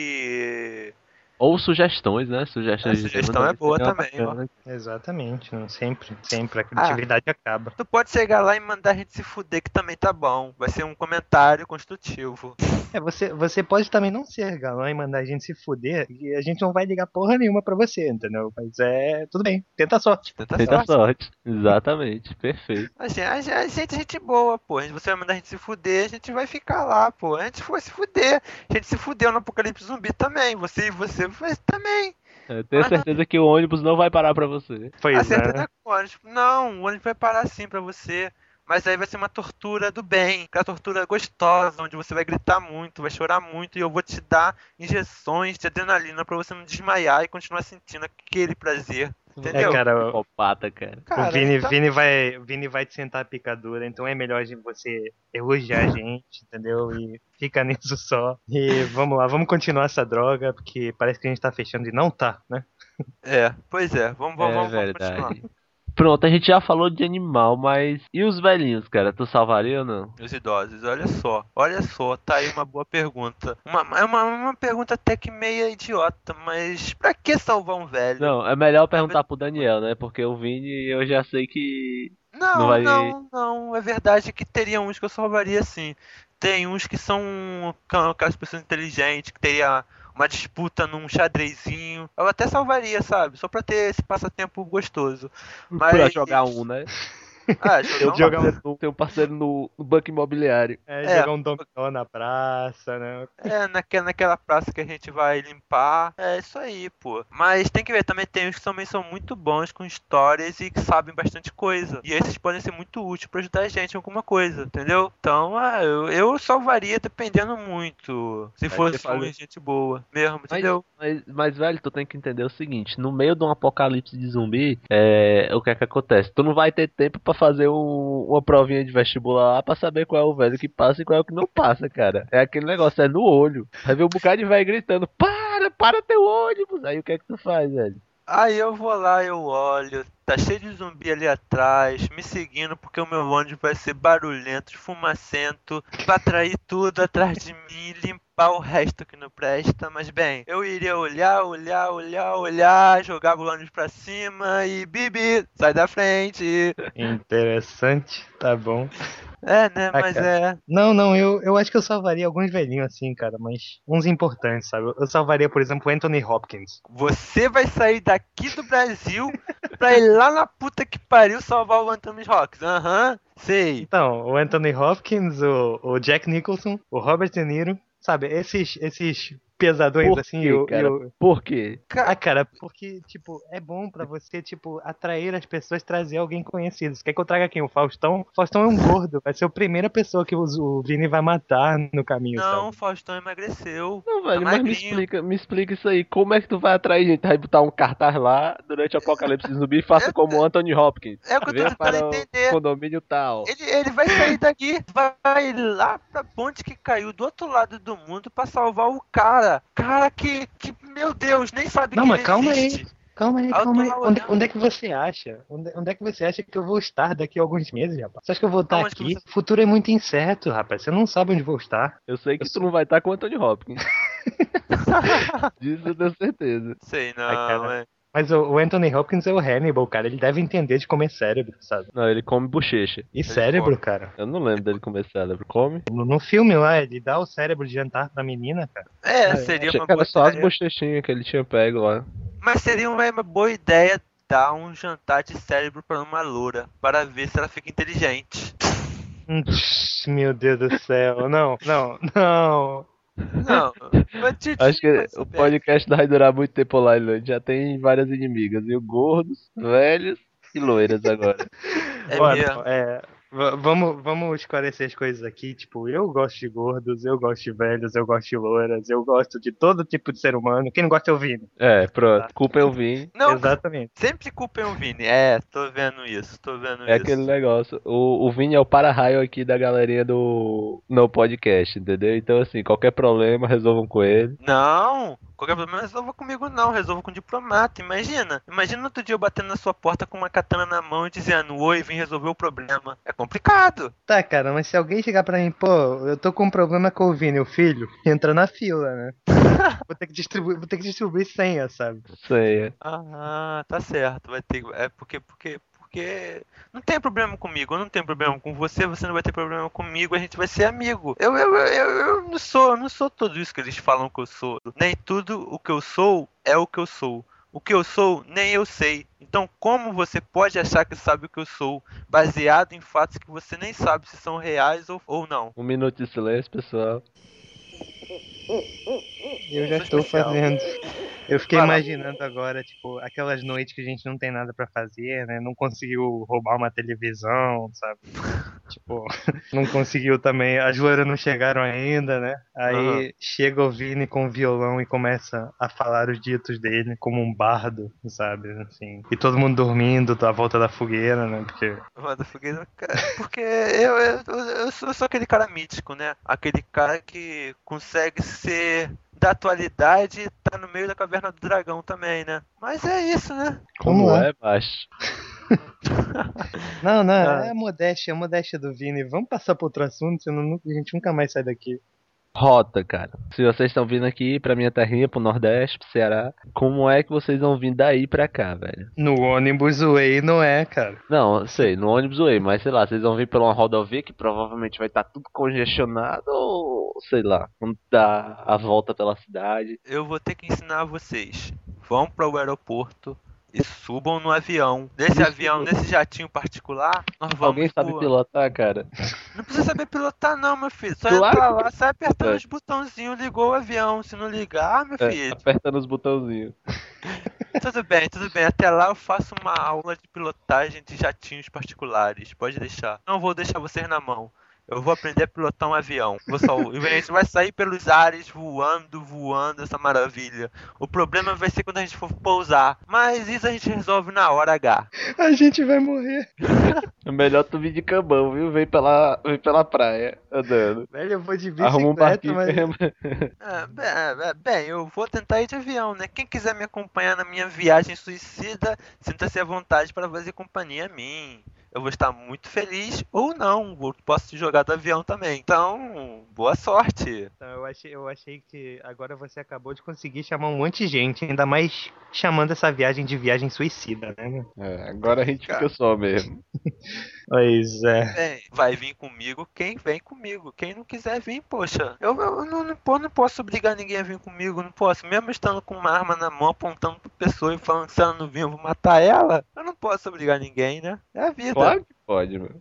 Speaker 2: que.
Speaker 1: Ou sugestões, né?
Speaker 2: A
Speaker 1: Sugestões de
Speaker 2: sugestão é boa
Speaker 1: seria
Speaker 2: também, ó.
Speaker 1: bacana.
Speaker 3: Exatamente. Não, sempre, sempre. A criatividade acaba.
Speaker 2: Tu pode chegar lá e mandar a gente se fuder que também tá bom. Vai ser um comentário construtivo.
Speaker 3: É, você, você pode também não ser galã e mandar a gente se fuder e a gente não vai ligar porra nenhuma pra você, entendeu? Mas é. Tudo bem. Tenta a sorte.
Speaker 2: Tenta
Speaker 1: Tenta
Speaker 2: sorte.
Speaker 1: sorte. Exatamente, perfeito.
Speaker 2: A gente, a gente, a gente é gente boa, pô. Você vai mandar a gente se fuder, a gente vai ficar lá, pô. A gente foi se fuder. A gente se fudeu no Apocalipse Zumbi também. Você e você foi também.
Speaker 1: Eu tenho certeza que o ônibus não vai parar pra você.
Speaker 3: Pois
Speaker 2: A
Speaker 3: é.
Speaker 2: certeza é com o ônibus. Não, o ônibus vai parar sim pra você. Mas aí vai ser uma tortura do bem. Aquela tortura gostosa, onde você vai gritar muito, vai chorar muito. E eu vou te dar injeções de adrenalina pra você não desmaiar e continuar sentindo aquele prazer. Entendeu?
Speaker 3: É, cara, o,
Speaker 1: Psicopata, cara.
Speaker 2: Cara,
Speaker 3: o Vini,
Speaker 2: então-
Speaker 3: Vini, vai, o Vini vai te sentar a picadura, então é melhor de você elogiar a gente, entendeu? E fica nisso só. E vamos lá, vamos continuar essa droga, porque parece que a gente tá fechando e não tá, né?
Speaker 2: É, pois é. Vamos, vamos,
Speaker 1: É
Speaker 2: vamos
Speaker 1: verdade.
Speaker 2: continuar.
Speaker 1: Pronto, a gente já falou de animal, mas. E os velhinhos, cara? Tu salvaria ou não?
Speaker 2: Os idosos, olha só, olha só, tá aí uma boa pergunta. Uma, é uma, uma pergunta até que meia idiota, mas pra que salvar um velho?
Speaker 1: Não, é melhor perguntar pro Daniel, né? Porque o Vini eu já sei que.
Speaker 2: Não,
Speaker 1: Não vai-
Speaker 2: não, não, é verdade que teria uns que eu salvaria sim. Tem uns que são ca- aquelas pessoas inteligentes, que teria uma disputa num xadrezinho. Eu até salvaria, sabe? Só pra ter esse passatempo gostoso. Mas...
Speaker 1: Pra jogar um, né?
Speaker 2: Ah,
Speaker 1: Eu
Speaker 2: jogar um...
Speaker 1: jogar um, tem um parceiro no, no banco imobiliário.
Speaker 3: É,
Speaker 2: É.
Speaker 3: jogar um dominó na praça, né?
Speaker 2: É, naquela, naquela praça que a gente vai limpar. É isso aí, pô. Mas tem que ver, também tem uns que também são muito bons com histórias e que sabem bastante coisa. E esses podem ser muito úteis pra ajudar a gente em alguma coisa, entendeu? Então, ah, eu, eu salvaria dependendo muito. Se
Speaker 1: Vai
Speaker 2: fosse
Speaker 1: ter fazer-
Speaker 2: uma gente boa mesmo,
Speaker 1: Mas,
Speaker 2: entendeu?
Speaker 1: mas, mas, velho, tu tem que entender o seguinte: no meio de um apocalipse de zumbi, é, o que é que acontece? Tu não vai ter tempo pra fazer um- uma provinha de vestibular lá pra saber qual é o velho que passa e qual é o que não passa, cara. É aquele negócio, é no olho. Vai ver um bocado de velho gritando: para, para teu ônibus. Aí o que é que tu faz, velho?
Speaker 2: Aí eu vou lá, eu olho, tá cheio de zumbi ali atrás, me seguindo porque o meu ônibus vai ser barulhento, fumacento, vai atrair tudo atrás de mim, limpar o resto que não presta. Mas bem, eu iria olhar, olhar, olhar, olhar, jogava o ônibus pra cima e bibi, sai da frente.
Speaker 3: Interessante, tá bom.
Speaker 2: É, né,
Speaker 3: Ah,
Speaker 2: mas
Speaker 3: cara.
Speaker 2: é...
Speaker 3: Não, não, eu, eu acho que eu salvaria alguns velhinhos assim, cara, mas uns importantes, sabe? Eu salvaria, por exemplo, o Anthony Hopkins.
Speaker 2: Você vai sair daqui do Brasil pra ir lá na puta que pariu salvar o Anthony Hawks. Aham, sei.
Speaker 3: Então, o Anthony Hopkins, o, o Jack Nicholson, o Robert De Niro, sabe? Esses, esses pesadões
Speaker 1: Por
Speaker 3: assim,
Speaker 1: quê,
Speaker 3: eu,
Speaker 1: cara?
Speaker 3: eu-
Speaker 1: Por quê?
Speaker 3: Ah, cara, porque, tipo, é bom pra você, tipo, atrair as pessoas, trazer alguém conhecido. Você quer que eu traga quem? O Faustão? O Faustão é um gordo, vai ser a primeira pessoa que o, o Vini vai matar no caminho,
Speaker 2: Não, o
Speaker 3: sabe?
Speaker 2: Faustão emagreceu.
Speaker 1: Não, velho,
Speaker 2: Tá
Speaker 1: mas me
Speaker 2: magrinho.
Speaker 1: explica, me explica isso aí. Como é que tu vai atrair gente? Vai botar um cartaz lá durante o apocalipse zumbi e faça como o Anthony Hopkins.
Speaker 2: É o que eu tô
Speaker 1: Venha
Speaker 2: tentando
Speaker 1: para o
Speaker 2: entender.
Speaker 1: condomínio tal.
Speaker 2: Ele, ele vai sair daqui, vai lá pra ponte que caiu do outro lado do mundo pra salvar o cara. Cara que, que meu Deus, nem sabe
Speaker 3: Não,
Speaker 2: que
Speaker 3: mas
Speaker 2: ele
Speaker 3: calma aí.
Speaker 2: existe.
Speaker 3: Calma aí,
Speaker 2: Ah, eu
Speaker 3: calma
Speaker 2: tô
Speaker 3: aí.
Speaker 2: lá
Speaker 3: Onde,
Speaker 2: olhando.
Speaker 3: onde é que você acha? Onde, onde é que você acha que eu vou estar daqui a alguns meses, rapaz? Você acha que eu vou estar
Speaker 2: Aonde que
Speaker 3: aqui?
Speaker 2: você-
Speaker 3: O futuro é muito incerto, rapaz. Você não sabe onde vou estar.
Speaker 1: Eu sei que
Speaker 3: Eu
Speaker 1: tu
Speaker 3: sou-
Speaker 1: não vai estar com o Anthony Hopkins. Disso eu tenho certeza.
Speaker 2: Sei não,
Speaker 3: Ai, cara.
Speaker 2: é.
Speaker 3: Mas o, o Anthony Hopkins é o Hannibal, cara. Ele deve entender de comer cérebro, sabe?
Speaker 1: Não, ele come bochecha.
Speaker 3: E cérebro, cara.
Speaker 1: Eu não lembro dele comer cérebro. Come?
Speaker 3: No, no filme lá, ele dá o cérebro de jantar pra menina, cara.
Speaker 2: É,
Speaker 1: Ah,
Speaker 2: seria
Speaker 1: achei
Speaker 2: uma
Speaker 1: que
Speaker 2: boa
Speaker 1: era só as
Speaker 2: ideia.
Speaker 1: bochechinhas que ele tinha pego lá.
Speaker 2: Mas seria uma, uma boa ideia dar um jantar de cérebro pra uma loura, para ver se ela fica inteligente.
Speaker 3: Hum, Meu Deus do céu. Não, não, não.
Speaker 2: Não, mas tio,
Speaker 1: Acho que
Speaker 2: vai
Speaker 1: o
Speaker 2: saber.
Speaker 1: podcast não vai durar muito tempo lá, ele já tem várias inimigas, viu? Gordos, velhos e loiras agora.
Speaker 2: É
Speaker 3: Olha,
Speaker 2: mesmo.
Speaker 3: é, va- vamos, vamos esclarecer as coisas aqui. Tipo, eu gosto de gordos, eu gosto de velhos, eu gosto de loiras, eu gosto de todo tipo de ser humano. Quem não gosta é o Vini.
Speaker 1: É, pronto. Culpa eu vim.
Speaker 2: Não,
Speaker 3: Exatamente.
Speaker 2: sempre culpem o Vini. É, tô vendo isso, tô vendo
Speaker 1: É
Speaker 2: isso.
Speaker 1: aquele negócio. O, o Vini é o para-raio aqui da galerinha do no podcast, entendeu? Então, assim, qualquer problema, resolvam com ele.
Speaker 2: Não, qualquer problema resolva comigo não, resolva com o diplomata. Imagina, imagina outro dia eu batendo na sua porta com uma katana na mão e dizendo, oi, vim resolver o problema. É complicado.
Speaker 3: Tá, cara, mas se alguém chegar pra mim, pô, eu tô com um problema com o Vini, o filho, entra na fila, né? Vou ter que distribuir, vou ter que distribuir senha, sabe?
Speaker 1: Sei, é.
Speaker 2: Ah, tá certo, vai ter, é porque, porque, porque não tem problema comigo, eu não tenho problema com você, você não vai ter problema comigo, a gente vai ser amigo. Eu, eu, eu, eu, eu não sou, eu não sou tudo isso que eles falam que eu sou. Nem tudo o que eu sou é o que eu sou. O que eu sou, nem eu sei. Então, como você pode achar que sabe o que eu sou, baseado em fatos que você nem sabe se são reais ou, ou não?
Speaker 1: Um minuto de silêncio, pessoal.
Speaker 3: Eu já
Speaker 2: Sou
Speaker 3: estou
Speaker 2: especial.
Speaker 3: fazendo. Eu fiquei
Speaker 2: Vai lá.
Speaker 3: imaginando agora, tipo, aquelas noites que a gente não tem nada pra fazer, né? Não conseguiu roubar uma televisão, sabe? Tipo, não conseguiu também. As loiras não chegaram ainda, né? Aí chega o Vini com o violão e começa a falar os ditos dele como um bardo, sabe? Assim. E todo mundo dormindo à volta da fogueira, né? Porque.
Speaker 2: Manda fogueira, cara, porque eu, eu, eu, eu sou, eu sou aquele cara mítico, né? Aquele cara que consegue ser da atualidade e tá no meio da caverna do dragão também, né? Mas é isso, né?
Speaker 1: Como
Speaker 3: Vamos lá.
Speaker 1: é, baixo?
Speaker 3: Não, não,
Speaker 1: Ah.
Speaker 3: é a modéstia, é a modéstia do Vini. Vamos passar para outro assunto, senão nu- a gente nunca mais sai daqui.
Speaker 1: Rota, cara. Se vocês estão vindo aqui pra minha terrinha, pro Nordeste, pro Ceará, como é que vocês vão vir daí pra cá, velho?
Speaker 3: No ônibus Way não é, cara.
Speaker 1: Não, sei, no ônibus ou aí, mas sei lá, vocês vão vir por uma rodovia que provavelmente vai estar tudo congestionado ou sei lá, vamos dar a volta pela cidade.
Speaker 2: Eu vou ter que ensinar vocês. Vão para o aeroporto e subam no avião. Nesse
Speaker 1: Isso.
Speaker 2: avião, nesse jatinho particular, nós vamos.
Speaker 1: Alguém sabe
Speaker 2: voar.
Speaker 1: pilotar, cara?
Speaker 2: Não precisa saber pilotar, não, meu filho. Só
Speaker 1: Claro
Speaker 2: entrar
Speaker 1: que
Speaker 2: lá, sai apertando
Speaker 1: É.
Speaker 2: os botãozinhos, ligou o avião. Se não ligar, meu
Speaker 1: É,
Speaker 2: filho.
Speaker 1: apertando os botãozinhos.
Speaker 2: Tudo bem, tudo bem. Até lá eu faço uma aula de pilotagem de jatinhos particulares. Pode deixar. Não vou deixar vocês na mão. Eu vou aprender a pilotar um avião. Vou só, a gente vai sair pelos ares voando, voando, essa maravilha. O problema vai ser quando a gente for pousar. Mas isso a gente resolve na hora H.
Speaker 3: A gente vai morrer.
Speaker 1: É melhor tu vir de cambão, viu? Vem pela, vem pela praia, andando.
Speaker 3: Velho, eu vou de
Speaker 1: Arruma um
Speaker 3: bicicleta,
Speaker 1: barquinho
Speaker 3: mas.
Speaker 1: mesmo.
Speaker 2: É, bem, é, bem, eu vou tentar ir de avião, né? Quem quiser me acompanhar na minha viagem suicida, sinta-se à vontade para fazer companhia a mim. Eu vou estar muito feliz ou não, vou- posso te jogar do avião também. Então, boa sorte.
Speaker 3: Então, eu achei, eu achei que agora você acabou de conseguir chamar um monte de gente, ainda mais chamando essa viagem de viagem suicida, né?
Speaker 1: É, agora a gente fica só mesmo.
Speaker 3: Pois é.
Speaker 2: Bem, vai vir comigo quem vem comigo. Quem não quiser vir, poxa. Eu, eu não, não, po- não posso obrigar ninguém a vir comigo, não posso. Mesmo estando com uma arma na mão, apontando pra pessoa e falando que se ela não vir, eu vou matar ela. Eu não posso obrigar ninguém, né? É a vida.
Speaker 1: Claro que pode, mano.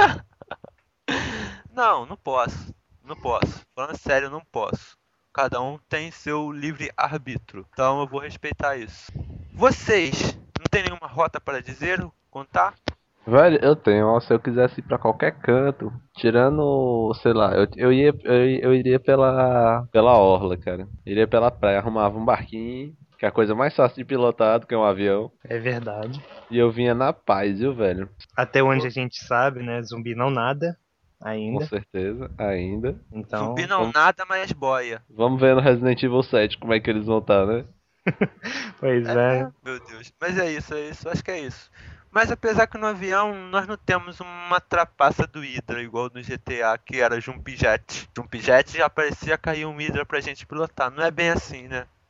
Speaker 2: Não, não posso. Não posso. Falando sério, não posso. Cada um tem seu livre arbítrio. Então eu vou respeitar isso. Vocês não tem nenhuma rota para dizer, contar?
Speaker 1: Velho, eu tenho, ó, se eu quisesse ir pra qualquer canto, tirando, sei lá, eu, eu, ia, eu, eu iria pela, pela orla, cara. Iria pela praia, arrumava um barquinho, que é a coisa mais fácil de pilotar do que um avião.
Speaker 3: É verdade.
Speaker 1: E eu vinha na paz, viu, velho?
Speaker 3: Até onde a gente sabe, né? Zumbi não nada
Speaker 1: Com
Speaker 3: ainda.
Speaker 1: certeza, ainda.
Speaker 3: Então.
Speaker 2: Zumbi não
Speaker 1: vamos-
Speaker 2: nada, mas boia.
Speaker 1: Vamos ver no Resident Evil sete como é que eles vão estar, né?
Speaker 3: Pois é.
Speaker 2: Meu Deus. Mas é isso, é isso. Acho que é isso. Mas apesar que no avião nós não temos uma trapaça do Hydra, igual no G T A, que era Jump Jet. Jump Jet já parecia cair um Hydra pra gente pilotar. Não é bem assim, né?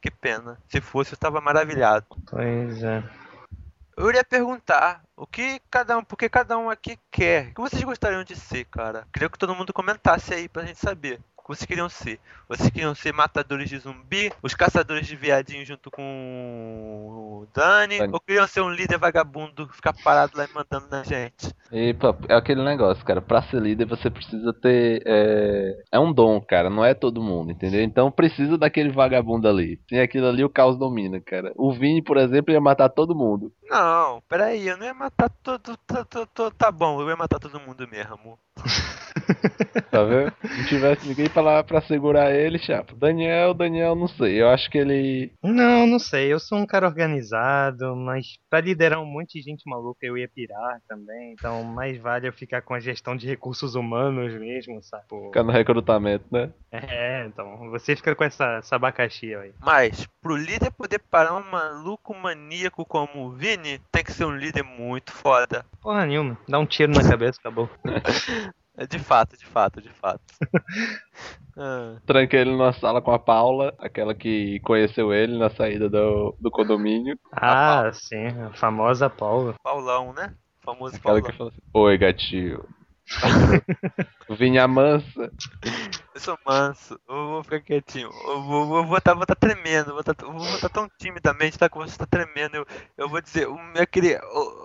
Speaker 2: Que pena. Se fosse, eu tava maravilhado.
Speaker 3: Pois é.
Speaker 2: Eu iria perguntar o que cada um, porque cada um aqui quer. O que vocês gostariam de ser, cara? Queria que todo mundo comentasse aí pra gente saber. O que vocês queriam ser? Vocês queriam ser matadores de zumbi, os caçadores de viadinho junto com o Dani,
Speaker 1: Dani.
Speaker 2: ou queriam ser um líder vagabundo, ficar parado lá e mandando na gente?
Speaker 1: E, pô, é aquele negócio, cara. Pra ser líder você precisa ter. É... é um dom, cara. Não é todo mundo, entendeu? Então precisa daquele vagabundo ali. Sem aquilo ali, o caos domina, cara. O Vini, por exemplo, ia matar todo mundo.
Speaker 2: Não, peraí, eu não ia matar todo. Tá, tá, tá, tá bom, eu ia matar todo mundo mesmo.
Speaker 1: Tá vendo? Se não tivesse ninguém pra lá pra segurar ele, chapa. Daniel, Daniel, não sei. Eu acho que ele.
Speaker 3: Não, não sei. Eu sou um cara organizado, mas pra liderar um monte de gente maluca eu ia pirar também. Então, mais vale eu ficar com a gestão de recursos humanos mesmo, sabe? Pô,
Speaker 1: Fica no recrutamento, né?
Speaker 3: é, então, você fica com essa, essa abacaxi aí.
Speaker 2: Mas, pro líder poder parar um maluco maníaco como o Vini, tem que ser um líder muito foda.
Speaker 3: Porra nenhuma. Dá um tiro na cabeça, acabou.
Speaker 2: É de fato, de fato, de fato. Ah,
Speaker 1: Tranquei ele numa sala com a Paula, aquela que conheceu ele na saída do, do condomínio.
Speaker 3: Ah, sim, a famosa Paula.
Speaker 2: Paulão, né? O famoso
Speaker 1: Aquela
Speaker 2: Paulão.
Speaker 1: que falou assim: Oi, gatinho. Vinha mansa.
Speaker 2: Eu sou manso, eu vou ficar quietinho. Eu vou, vou, vou, tá, vou tá tremendo, vou tá, eu vou tá tão timidamente, tá? Que você tá tremendo. Eu, eu vou dizer, o meu querido.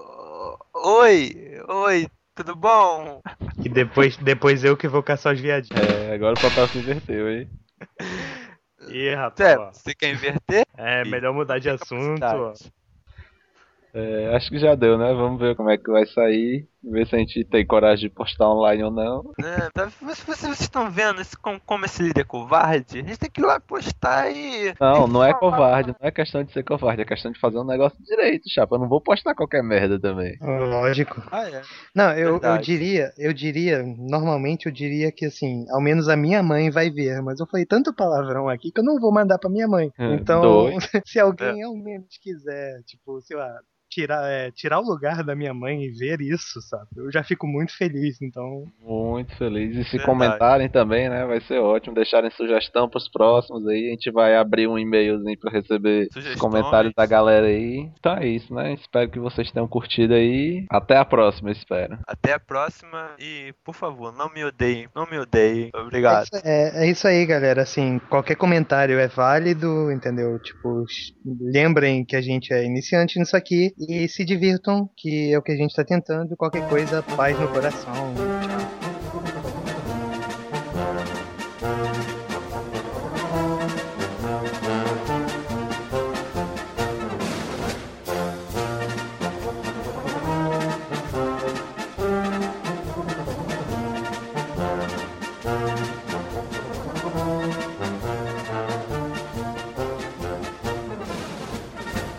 Speaker 2: Oi, oi, tudo bom?
Speaker 3: E depois, depois eu que vou caçar os viadinhos.
Speaker 1: É, agora o papel se inverteu, hein?
Speaker 3: Ih, rapaz.
Speaker 2: Sério,
Speaker 3: ó.
Speaker 2: você quer inverter?
Speaker 3: É, melhor mudar de assunto. ó.
Speaker 1: É, acho que já deu, né? Vamos ver como é que vai sair. Ver se a gente tem coragem de postar online ou não.
Speaker 2: É, tá, se vocês estão vendo esse, como, como esse líder é covarde, a gente tem que ir lá postar e.
Speaker 1: Não,
Speaker 2: e
Speaker 1: não é
Speaker 2: falar.
Speaker 1: covarde, não é questão de ser covarde, é questão de fazer um negócio direito, chapa. Eu não vou postar qualquer merda também.
Speaker 3: Lógico.
Speaker 2: Ah, é.
Speaker 3: Não, eu, eu
Speaker 2: Verdade.
Speaker 3: diria, eu diria, normalmente eu diria que assim, ao menos a minha mãe vai ver, mas eu falei tanto palavrão aqui que eu não vou mandar pra minha mãe.
Speaker 1: Hum,
Speaker 3: Então,
Speaker 1: dois.
Speaker 3: se alguém ao menos quiser, tipo, sei lá, tirar, é, tirar o lugar da minha mãe e ver isso, sabe? Eu já fico muito feliz, então.
Speaker 1: Muito feliz. E se
Speaker 2: Verdade.
Speaker 1: comentarem também, né? Vai ser ótimo. Deixarem sugestão pros próximos aí. A gente vai abrir um e-mailzinho pra receber os
Speaker 2: Sugestões.
Speaker 1: comentários da galera aí. Então é isso, né? Espero que vocês tenham curtido aí. Até a próxima, espero.
Speaker 2: Até a próxima e, por favor, não me odeiem, não me odeiem. Obrigado.
Speaker 3: É, isso- é, é isso aí, galera. Assim, qualquer comentário é válido, entendeu? Tipo, sh- lembrem que a gente é iniciante nisso aqui e se divirtam, que é o que a gente tá tentando. Qualquer coisa, paz no coração.